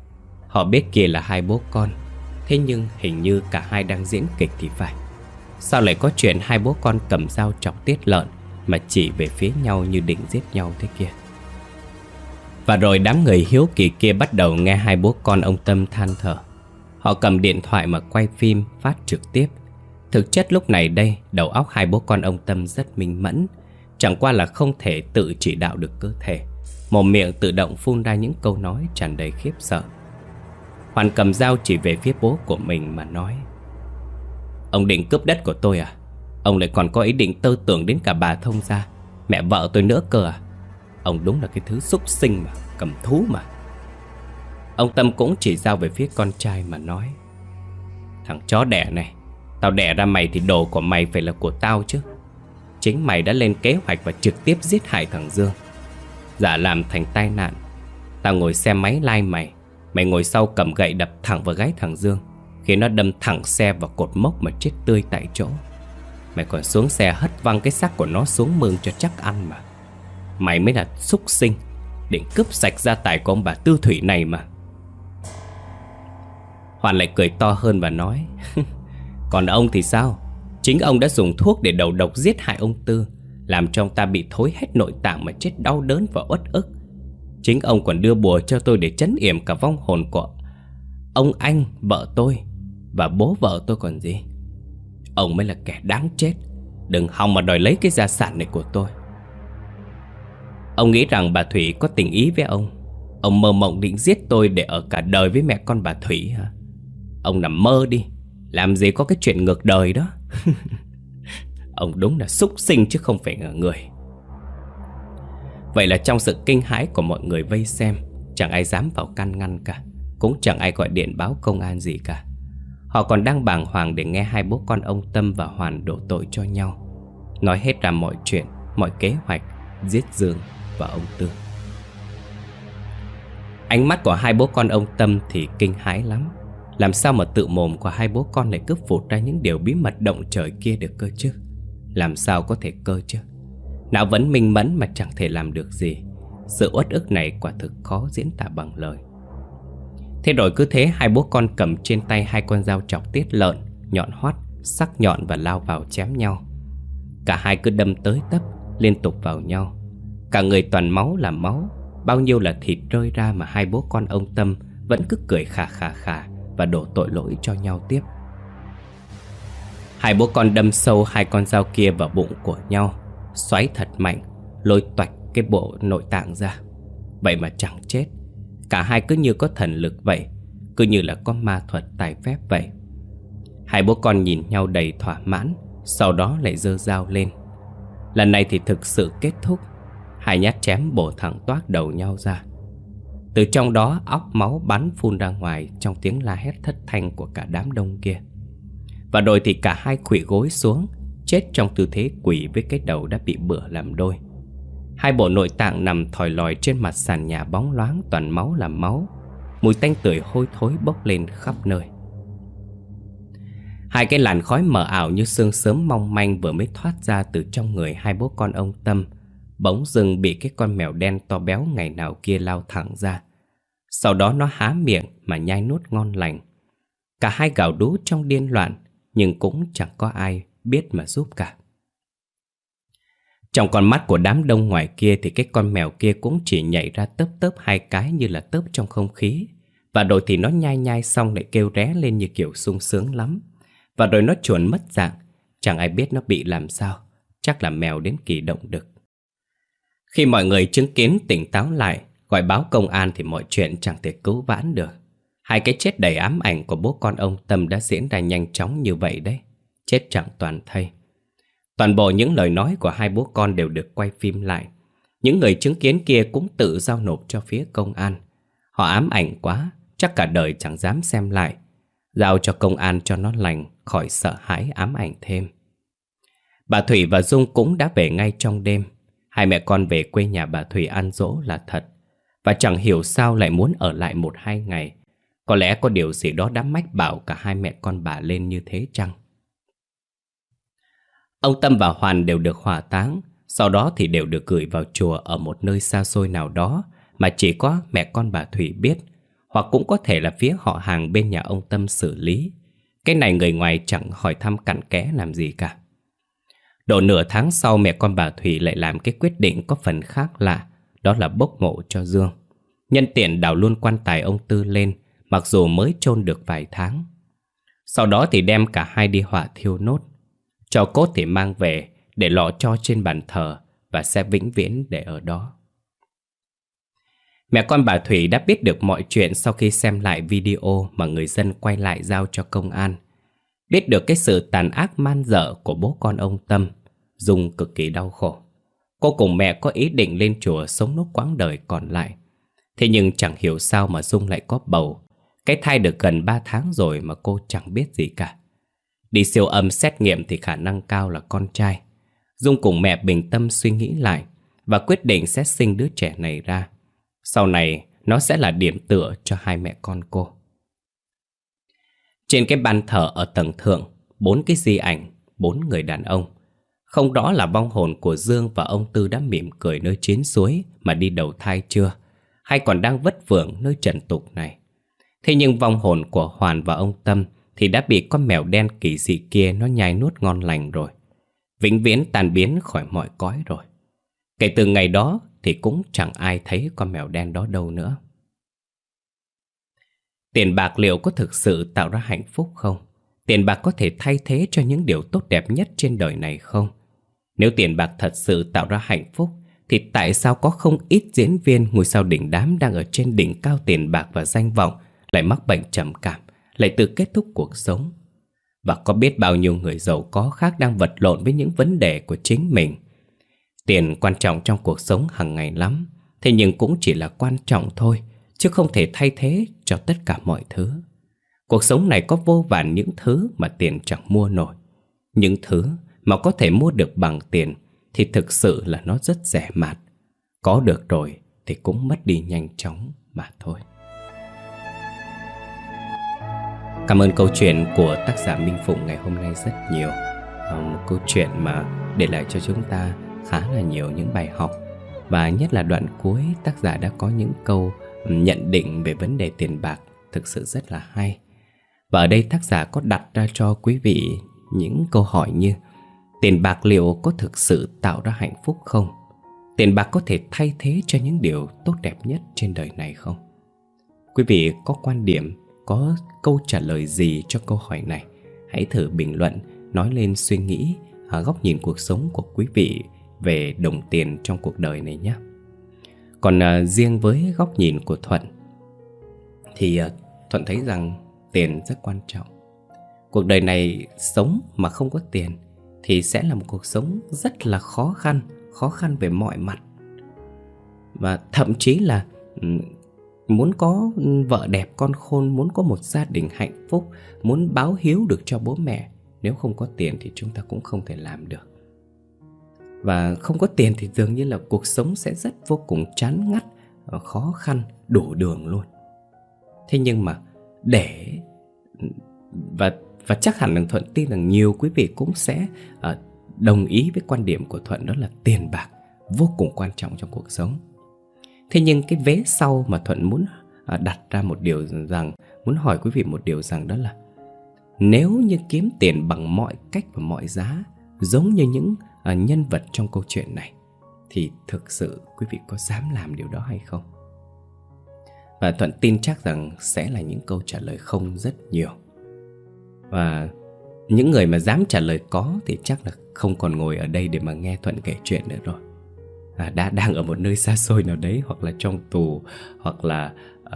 Họ biết kia là hai bố con, thế nhưng hình như cả hai đang diễn kịch thì phải. Sao lại có chuyện hai bố con cầm dao chọc tiết lợn mà chỉ về phía nhau như định giết nhau thế kia? Và rồi đám người hiếu kỳ kia bắt đầu nghe hai bố con ông Tâm than thở. Họ cầm điện thoại mà quay phim phát trực tiếp. Thực chất lúc này đây, đầu óc hai bố con ông Tâm rất minh mẫn. Chẳng qua là không thể tự chỉ đạo được cơ thể, mồm miệng tự động phun ra những câu nói tràn đầy khiếp sợ. Hoàn cầm dao chỉ về phía bố của mình mà nói: "Ông định cướp đất của tôi à? Ông lại còn có ý định tơ tưởng đến cả bà thông gia, mẹ vợ tôi nữa cơ à? Ông đúng là cái thứ súc sinh mà, cầm thú mà." Ông Tâm cũng chỉ dao về phía con trai mà nói: "Thằng chó đẻ này, tao đẻ ra mày thì đồ của mày phải là của tao chứ. Chính mày đã lên kế hoạch và trực tiếp giết hại thằng Dương. Giả làm thành tai nạn, tao ngồi xe máy lai mày, mày ngồi sau cầm gậy đập thẳng vào gáy thằng Dương, khiến nó đâm thẳng xe vào cột mốc mà chết tươi tại chỗ. Mày còn xuống xe hất văng cái xác của nó xuống mương cho chắc ăn mà. Mày mới là súc sinh, định cướp sạch gia tài của ông bà Tư Thủy này mà." Hoàn lại cười to hơn và nói: "Còn ông thì sao? Chính ông đã dùng thuốc để đầu độc giết hại ông Tư, làm cho ông ta bị thối hết nội tạng mà chết đau đớn và uất ức. Chính ông còn đưa bùa cho tôi để trấn yểm cả vong hồn của ông anh, vợ tôi và bố vợ tôi còn gì. Ông mới là kẻ đáng chết. Đừng hòng mà đòi lấy cái gia sản này của tôi." Ông nghĩ rằng bà Thủy có tình ý với ông. Ông mơ mộng định giết tôi để ở cả đời với mẹ con bà Thủy hả? Ông nằm mơ đi, làm gì có cái chuyện ngược đời đó. Ông đúng là súc sinh chứ không phải là người. Vậy là trong sự kinh hãi của mọi người vây xem, chẳng ai dám vào can ngăn cả, cũng chẳng ai gọi điện báo công an gì cả. Họ còn đang bàng hoàng để nghe hai bố con ông Tâm và Hoàn đổ tội cho nhau, nói hết ra mọi chuyện, mọi kế hoạch giết Dương và ông Tư. Ánh mắt của hai bố con ông Tâm thì kinh hãi lắm. Làm sao mà tự mồm của hai bố con lại cứ phụt ra những điều bí mật động trời kia được cơ chứ? Làm sao có thể cơ chứ? Não vẫn minh mẫn mà chẳng thể làm được gì. Sự uất ức này quả thực khó diễn tả bằng lời. Thế rồi cứ thế hai bố con cầm trên tay hai con dao chọc tiết lợn, nhọn hoắt, sắc nhọn và lao vào chém nhau. Cả hai cứ đâm tới tấp, liên tục vào nhau. Cả người toàn máu là máu, bao nhiêu là thịt rơi ra mà hai bố con ông Tâm vẫn cứ cười khà khà khà và đổ tội lỗi cho nhau tiếp. Hai bố con đâm sâu hai con dao kia vào bụng của nhau, xoáy thật mạnh, lôi toạch cái bộ nội tạng ra. Vậy mà chẳng chết. Cả hai cứ như có thần lực vậy, cứ như là có ma thuật tài phép vậy. Hai bố con nhìn nhau đầy thỏa mãn, sau đó lại giơ dao lên. Lần này thì thực sự kết thúc. Hai nhát chém bổ thẳng toác đầu nhau ra. Từ trong đó óc máu bắn phun ra ngoài trong tiếng la hét thất thanh của cả đám đông kia. Và rồi thì cả hai khuỵu gối xuống, chết trong tư thế quỳ với cái đầu đã bị bửa làm đôi. Hai bộ nội tạng nằm thòi lòi trên mặt sàn nhà bóng loáng toàn máu làm máu. Mùi tanh tưởi hôi thối bốc lên khắp nơi. Hai cái làn khói mờ ảo như sương sớm mong manh vừa mới thoát ra từ trong người hai bố con ông Tâm, bỗng dưng bị cái con mèo đen to béo ngày nào kia lao thẳng ra. Sau đó nó há miệng mà nhai nuốt ngon lành. Cả hai gào đú trong điên loạn, nhưng cũng chẳng có ai biết mà giúp cả. Trong con mắt của đám đông ngoài kia thì cái con mèo kia cũng chỉ nhảy ra tớp tớp hai cái như là tớp trong không khí. Và rồi thì nó nhai nhai xong lại kêu ré lên như kiểu sung sướng lắm. Và rồi nó chuồn mất dạng, chẳng ai biết nó bị làm sao. Chắc là mèo đến kỳ động đực. Khi mọi người chứng kiến tỉnh táo lại, gọi báo công an thì mọi chuyện chẳng thể cứu vãn được. Hai cái chết đầy ám ảnh của bố con ông Tâm đã diễn ra nhanh chóng như vậy đấy. Chết chẳng toàn thây. Toàn bộ những lời nói của hai bố con đều được quay phim lại. Những người chứng kiến kia cũng tự giao nộp cho phía công an. Họ ám ảnh quá, chắc cả đời chẳng dám xem lại. Giao cho công an cho nó lành, khỏi sợ hãi ám ảnh thêm. Bà Thủy và Dung cũng đã về ngay trong đêm. Hai mẹ con về quê nhà bà Thủy ăn dỗ là thật. Và chẳng hiểu sao lại muốn ở lại 1-2 ngày. Có lẽ có điều gì đó đã mách bảo cả hai mẹ con bà lên như thế chăng? Ông Tâm và Hoàn đều được hỏa táng. Sau đó thì đều được gửi vào chùa ở một nơi xa xôi nào đó mà chỉ có mẹ con bà Thủy biết. hoặc cũng có thể là phía họ hàng bên nhà ông Tâm xử lý. Cái này người ngoài chẳng hỏi thăm cặn kẽ làm gì cả. Độ nửa tháng sau, mẹ con bà Thủy lại làm cái quyết định có phần khác lạ, đó là bốc mộ cho Dương. Nhân tiện đào luôn quan tài ông Tư lên, mặc dù mới chôn được vài tháng. Sau đó thì đem cả hai đi hỏa thiêu nốt. Tro cốt thì mang về để lọ tro trên bàn thờ và sẽ vĩnh viễn để ở đó. Mẹ con bà Thủy đã biết được mọi chuyện sau khi xem lại video mà người dân quay lại giao cho công an. Biết được cái sự tàn ác man dợ của bố con ông Tâm, Dung cực kỳ đau khổ. Cô cùng mẹ có ý định lên chùa sống nốt quãng đời còn lại. Thế nhưng chẳng hiểu sao mà Dung lại có bầu. Cái thai được gần 3 tháng rồi mà cô chẳng biết gì cả. Đi siêu âm xét nghiệm thì khả năng cao là con trai. Dung cùng mẹ bình tâm suy nghĩ lại và quyết định sẽ sinh đứa trẻ này ra. Sau này nó sẽ là điểm tựa cho hai mẹ con cô. Trên cái bàn thờ ở tầng thượng, 4 cái di ảnh, 4 người đàn ông. Không rõ là vong hồn của Dương và ông Tư đã mỉm cười nơi chiến suối mà đi đầu thai chưa, hay còn đang vất vưởng nơi trần tục này. Thế nhưng vong hồn của Hoàn và ông Tâm thì đã bị con mèo đen kỳ dị kia nó nhai nuốt ngon lành rồi. Vĩnh viễn tan biến khỏi mọi cõi rồi. Kể từ ngày đó thì cũng chẳng ai thấy con mèo đen đó đâu nữa. Tiền bạc liệu có thực sự tạo ra hạnh phúc không? Tiền bạc có thể thay thế cho những điều tốt đẹp nhất trên đời này không? Nếu tiền bạc thật sự tạo ra hạnh phúc thì tại sao có không ít diễn viên ngôi sao đỉnh đám đang ở trên đỉnh cao tiền bạc và danh vọng lại mắc bệnh trầm cảm, lại tự kết thúc cuộc sống? Và có biết bao nhiêu người giàu có khác đang vật lộn với những vấn đề của chính mình. Tiền quan trọng trong cuộc sống hàng ngày lắm, thế nhưng cũng chỉ là quan trọng thôi, chứ không thể thay thế cho tất cả mọi thứ. Cuộc sống này có vô vàn những thứ mà tiền chẳng mua nổi. Những thứ mà có thể mua được bằng tiền thì thực sự là nó rất rẻ mạt. Có được rồi thì cũng mất đi nhanh chóng mà thôi. Cảm ơn câu chuyện của tác giả Minh Phụng ngày hôm nay rất nhiều. Một câu chuyện mà để lại cho chúng ta khá là nhiều những bài học. Và nhất là đoạn cuối, tác giả đã có những câu nhận định về vấn đề tiền bạc thực sự rất là hay. Và ở đây tác giả có đặt ra cho quý vị những câu hỏi như: tiền bạc liệu có thực sự tạo ra hạnh phúc không? Tiền bạc có thể thay thế cho những điều tốt đẹp nhất trên đời này không? Quý vị có quan điểm, có câu trả lời gì cho câu hỏi này? Hãy thử bình luận, nói lên suy nghĩ, góc nhìn cuộc sống của quý vị về đồng tiền trong cuộc đời này nhé. Còn riêng với góc nhìn của Thuận thì Thuận thấy rằng tiền rất quan trọng. Cuộc đời này sống mà không có tiền thì sẽ là một cuộc sống rất là khó khăn về mọi mặt. Và thậm chí là muốn có vợ đẹp con khôn, muốn có một gia đình hạnh phúc, muốn báo hiếu được cho bố mẹ, nếu không có tiền thì chúng ta cũng không thể làm được. Và không có tiền thì dường như là cuộc sống sẽ rất vô cùng chán ngắt, khó khăn, đủ đường luôn. Thế nhưng mà và chắc hẳn rằng Thuận tin rằng nhiều quý vị cũng sẽ đồng ý với quan điểm của Thuận, đó là tiền bạc vô cùng quan trọng trong cuộc sống. Thế nhưng cái vế sau mà Thuận muốn đặt ra một điều rằng, muốn hỏi quý vị một điều rằng, đó là nếu như kiếm tiền bằng mọi cách và mọi giá, giống như những nhân vật trong câu chuyện này, thì thực sự quý vị có dám làm điều đó hay không? Và Thuận tin chắc rằng sẽ là những câu trả lời không rất nhiều. Và những người mà dám trả lời có thì chắc là không còn ngồi ở đây để mà nghe Thuận kể chuyện nữa rồi. Đã đang ở một nơi xa xôi nào đấy, hoặc là trong tù, hoặc là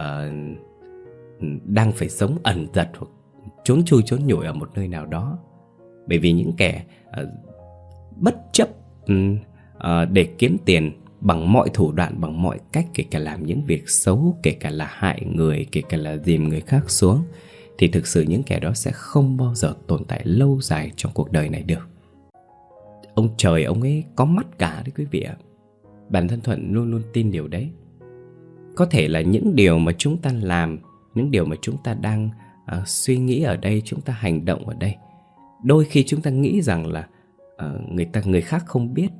đang phải sống ẩn dật, hoặc trốn chui trốn nhủi ở một nơi nào đó. Bởi vì những kẻ bất chấp để kiếm tiền bằng mọi thủ đoạn, bằng mọi cách, kể cả làm những việc xấu, kể cả là hại người, kể cả là dìm người khác xuống, thì thực sự những kẻ đó sẽ không bao giờ tồn tại lâu dài trong cuộc đời này được. Ông trời ông ấy có mắt cả đấy quý vị ạ. Bản thân Thuận luôn luôn tin điều đấy. Có thể là những điều mà chúng ta làm, những điều mà chúng ta đang suy nghĩ ở đây, chúng ta hành động ở đây, đôi khi chúng ta nghĩ rằng là người khác không biết,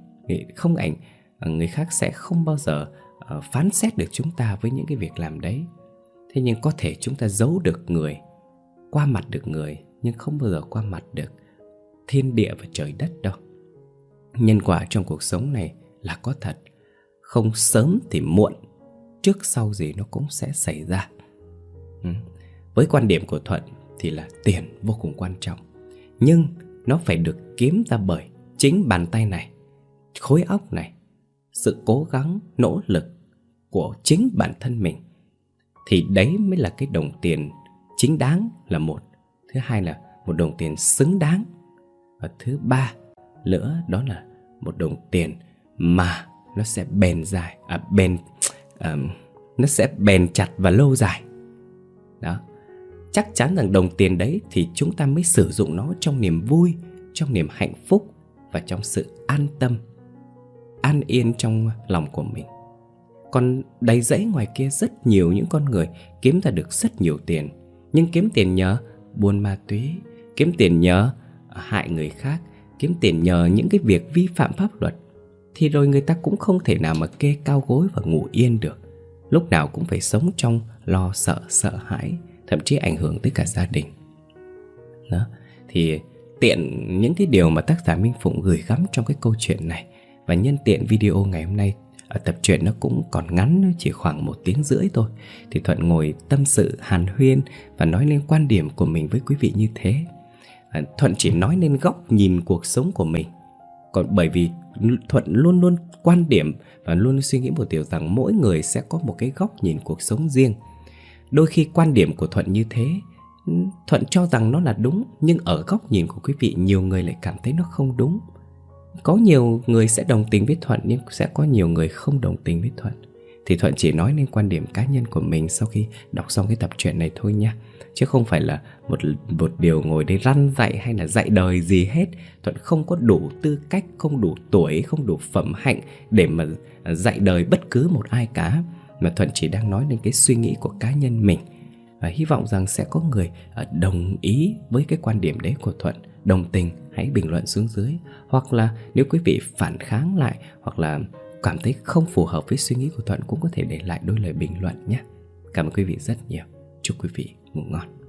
người khác sẽ không bao giờ phán xét được chúng ta với những cái việc làm đấy. Thế nhưng có thể chúng ta giấu được người, qua mặt được người, nhưng không bao giờ qua mặt được thiên địa và trời đất đâu. Nhân quả trong cuộc sống này là có thật, không sớm thì muộn, trước sau gì nó cũng sẽ xảy ra. Với quan điểm của Thuận thì là tiền vô cùng quan trọng, nhưng nó phải được kiếm ra bởi chính bàn tay này, khối óc này, sự cố gắng, nỗ lực của chính bản thân mình. Thì đấy mới là cái đồng tiền chính đáng là một. Thứ hai là một đồng tiền xứng đáng. Và thứ ba nữa đó là một đồng tiền mà nó sẽ bền dài, nó sẽ bền chặt và lâu dài. Đó. Chắc chắn rằng đồng tiền đấy thì chúng ta mới sử dụng nó trong niềm vui, trong niềm hạnh phúc và trong sự an tâm, an yên trong lòng của mình. Còn đầy rẫy ngoài kia rất nhiều những con người kiếm ra được rất nhiều tiền, nhưng kiếm tiền nhờ buôn ma túy, kiếm tiền nhờ hại người khác, kiếm tiền nhờ những cái việc vi phạm pháp luật, thì rồi người ta cũng không thể nào mà kê cao gối và ngủ yên được. Lúc nào cũng phải sống trong lo sợ, sợ hãi, thậm chí ảnh hưởng tới cả gia đình. Đó. Thì tiện những cái điều mà tác giả Minh Phụng gửi gắm trong cái câu chuyện này, và nhân tiện video ngày hôm nay, ở tập truyện nó cũng còn ngắn, chỉ khoảng 1 tiếng rưỡi thôi, thì Thuận ngồi tâm sự hàn huyên và nói lên quan điểm của mình với quý vị như thế. Thuận chỉ nói lên góc nhìn cuộc sống của mình. Còn bởi vì Thuận luôn luôn quan điểm và luôn suy nghĩ một điều rằng mỗi người sẽ có một cái góc nhìn cuộc sống riêng. Đôi khi quan điểm của Thuận như thế, Thuận cho rằng nó là đúng, nhưng ở góc nhìn của quý vị nhiều người lại cảm thấy nó không đúng. Có nhiều người sẽ đồng tình với Thuận, nhưng sẽ có nhiều người không đồng tình với Thuận. Thì Thuận chỉ nói lên quan điểm cá nhân của mình sau khi đọc xong cái tập truyện này thôi nha, chứ không phải là một điều ngồi đây răn dạy hay là dạy đời gì hết. Thuận không có đủ tư cách, không đủ tuổi, không đủ phẩm hạnh để mà dạy đời bất cứ một ai cả. Mà Thuận chỉ đang nói lên cái suy nghĩ của cá nhân mình. Và hy vọng rằng sẽ có người đồng ý với cái quan điểm đấy của Thuận. Đồng tình hãy bình luận xuống dưới. Hoặc là nếu quý vị phản kháng lại, hoặc là cảm thấy không phù hợp với suy nghĩ của Thuận, cũng có thể để lại đôi lời bình luận nhé. Cảm ơn quý vị rất nhiều. Chúc quý vị ngủ ngon.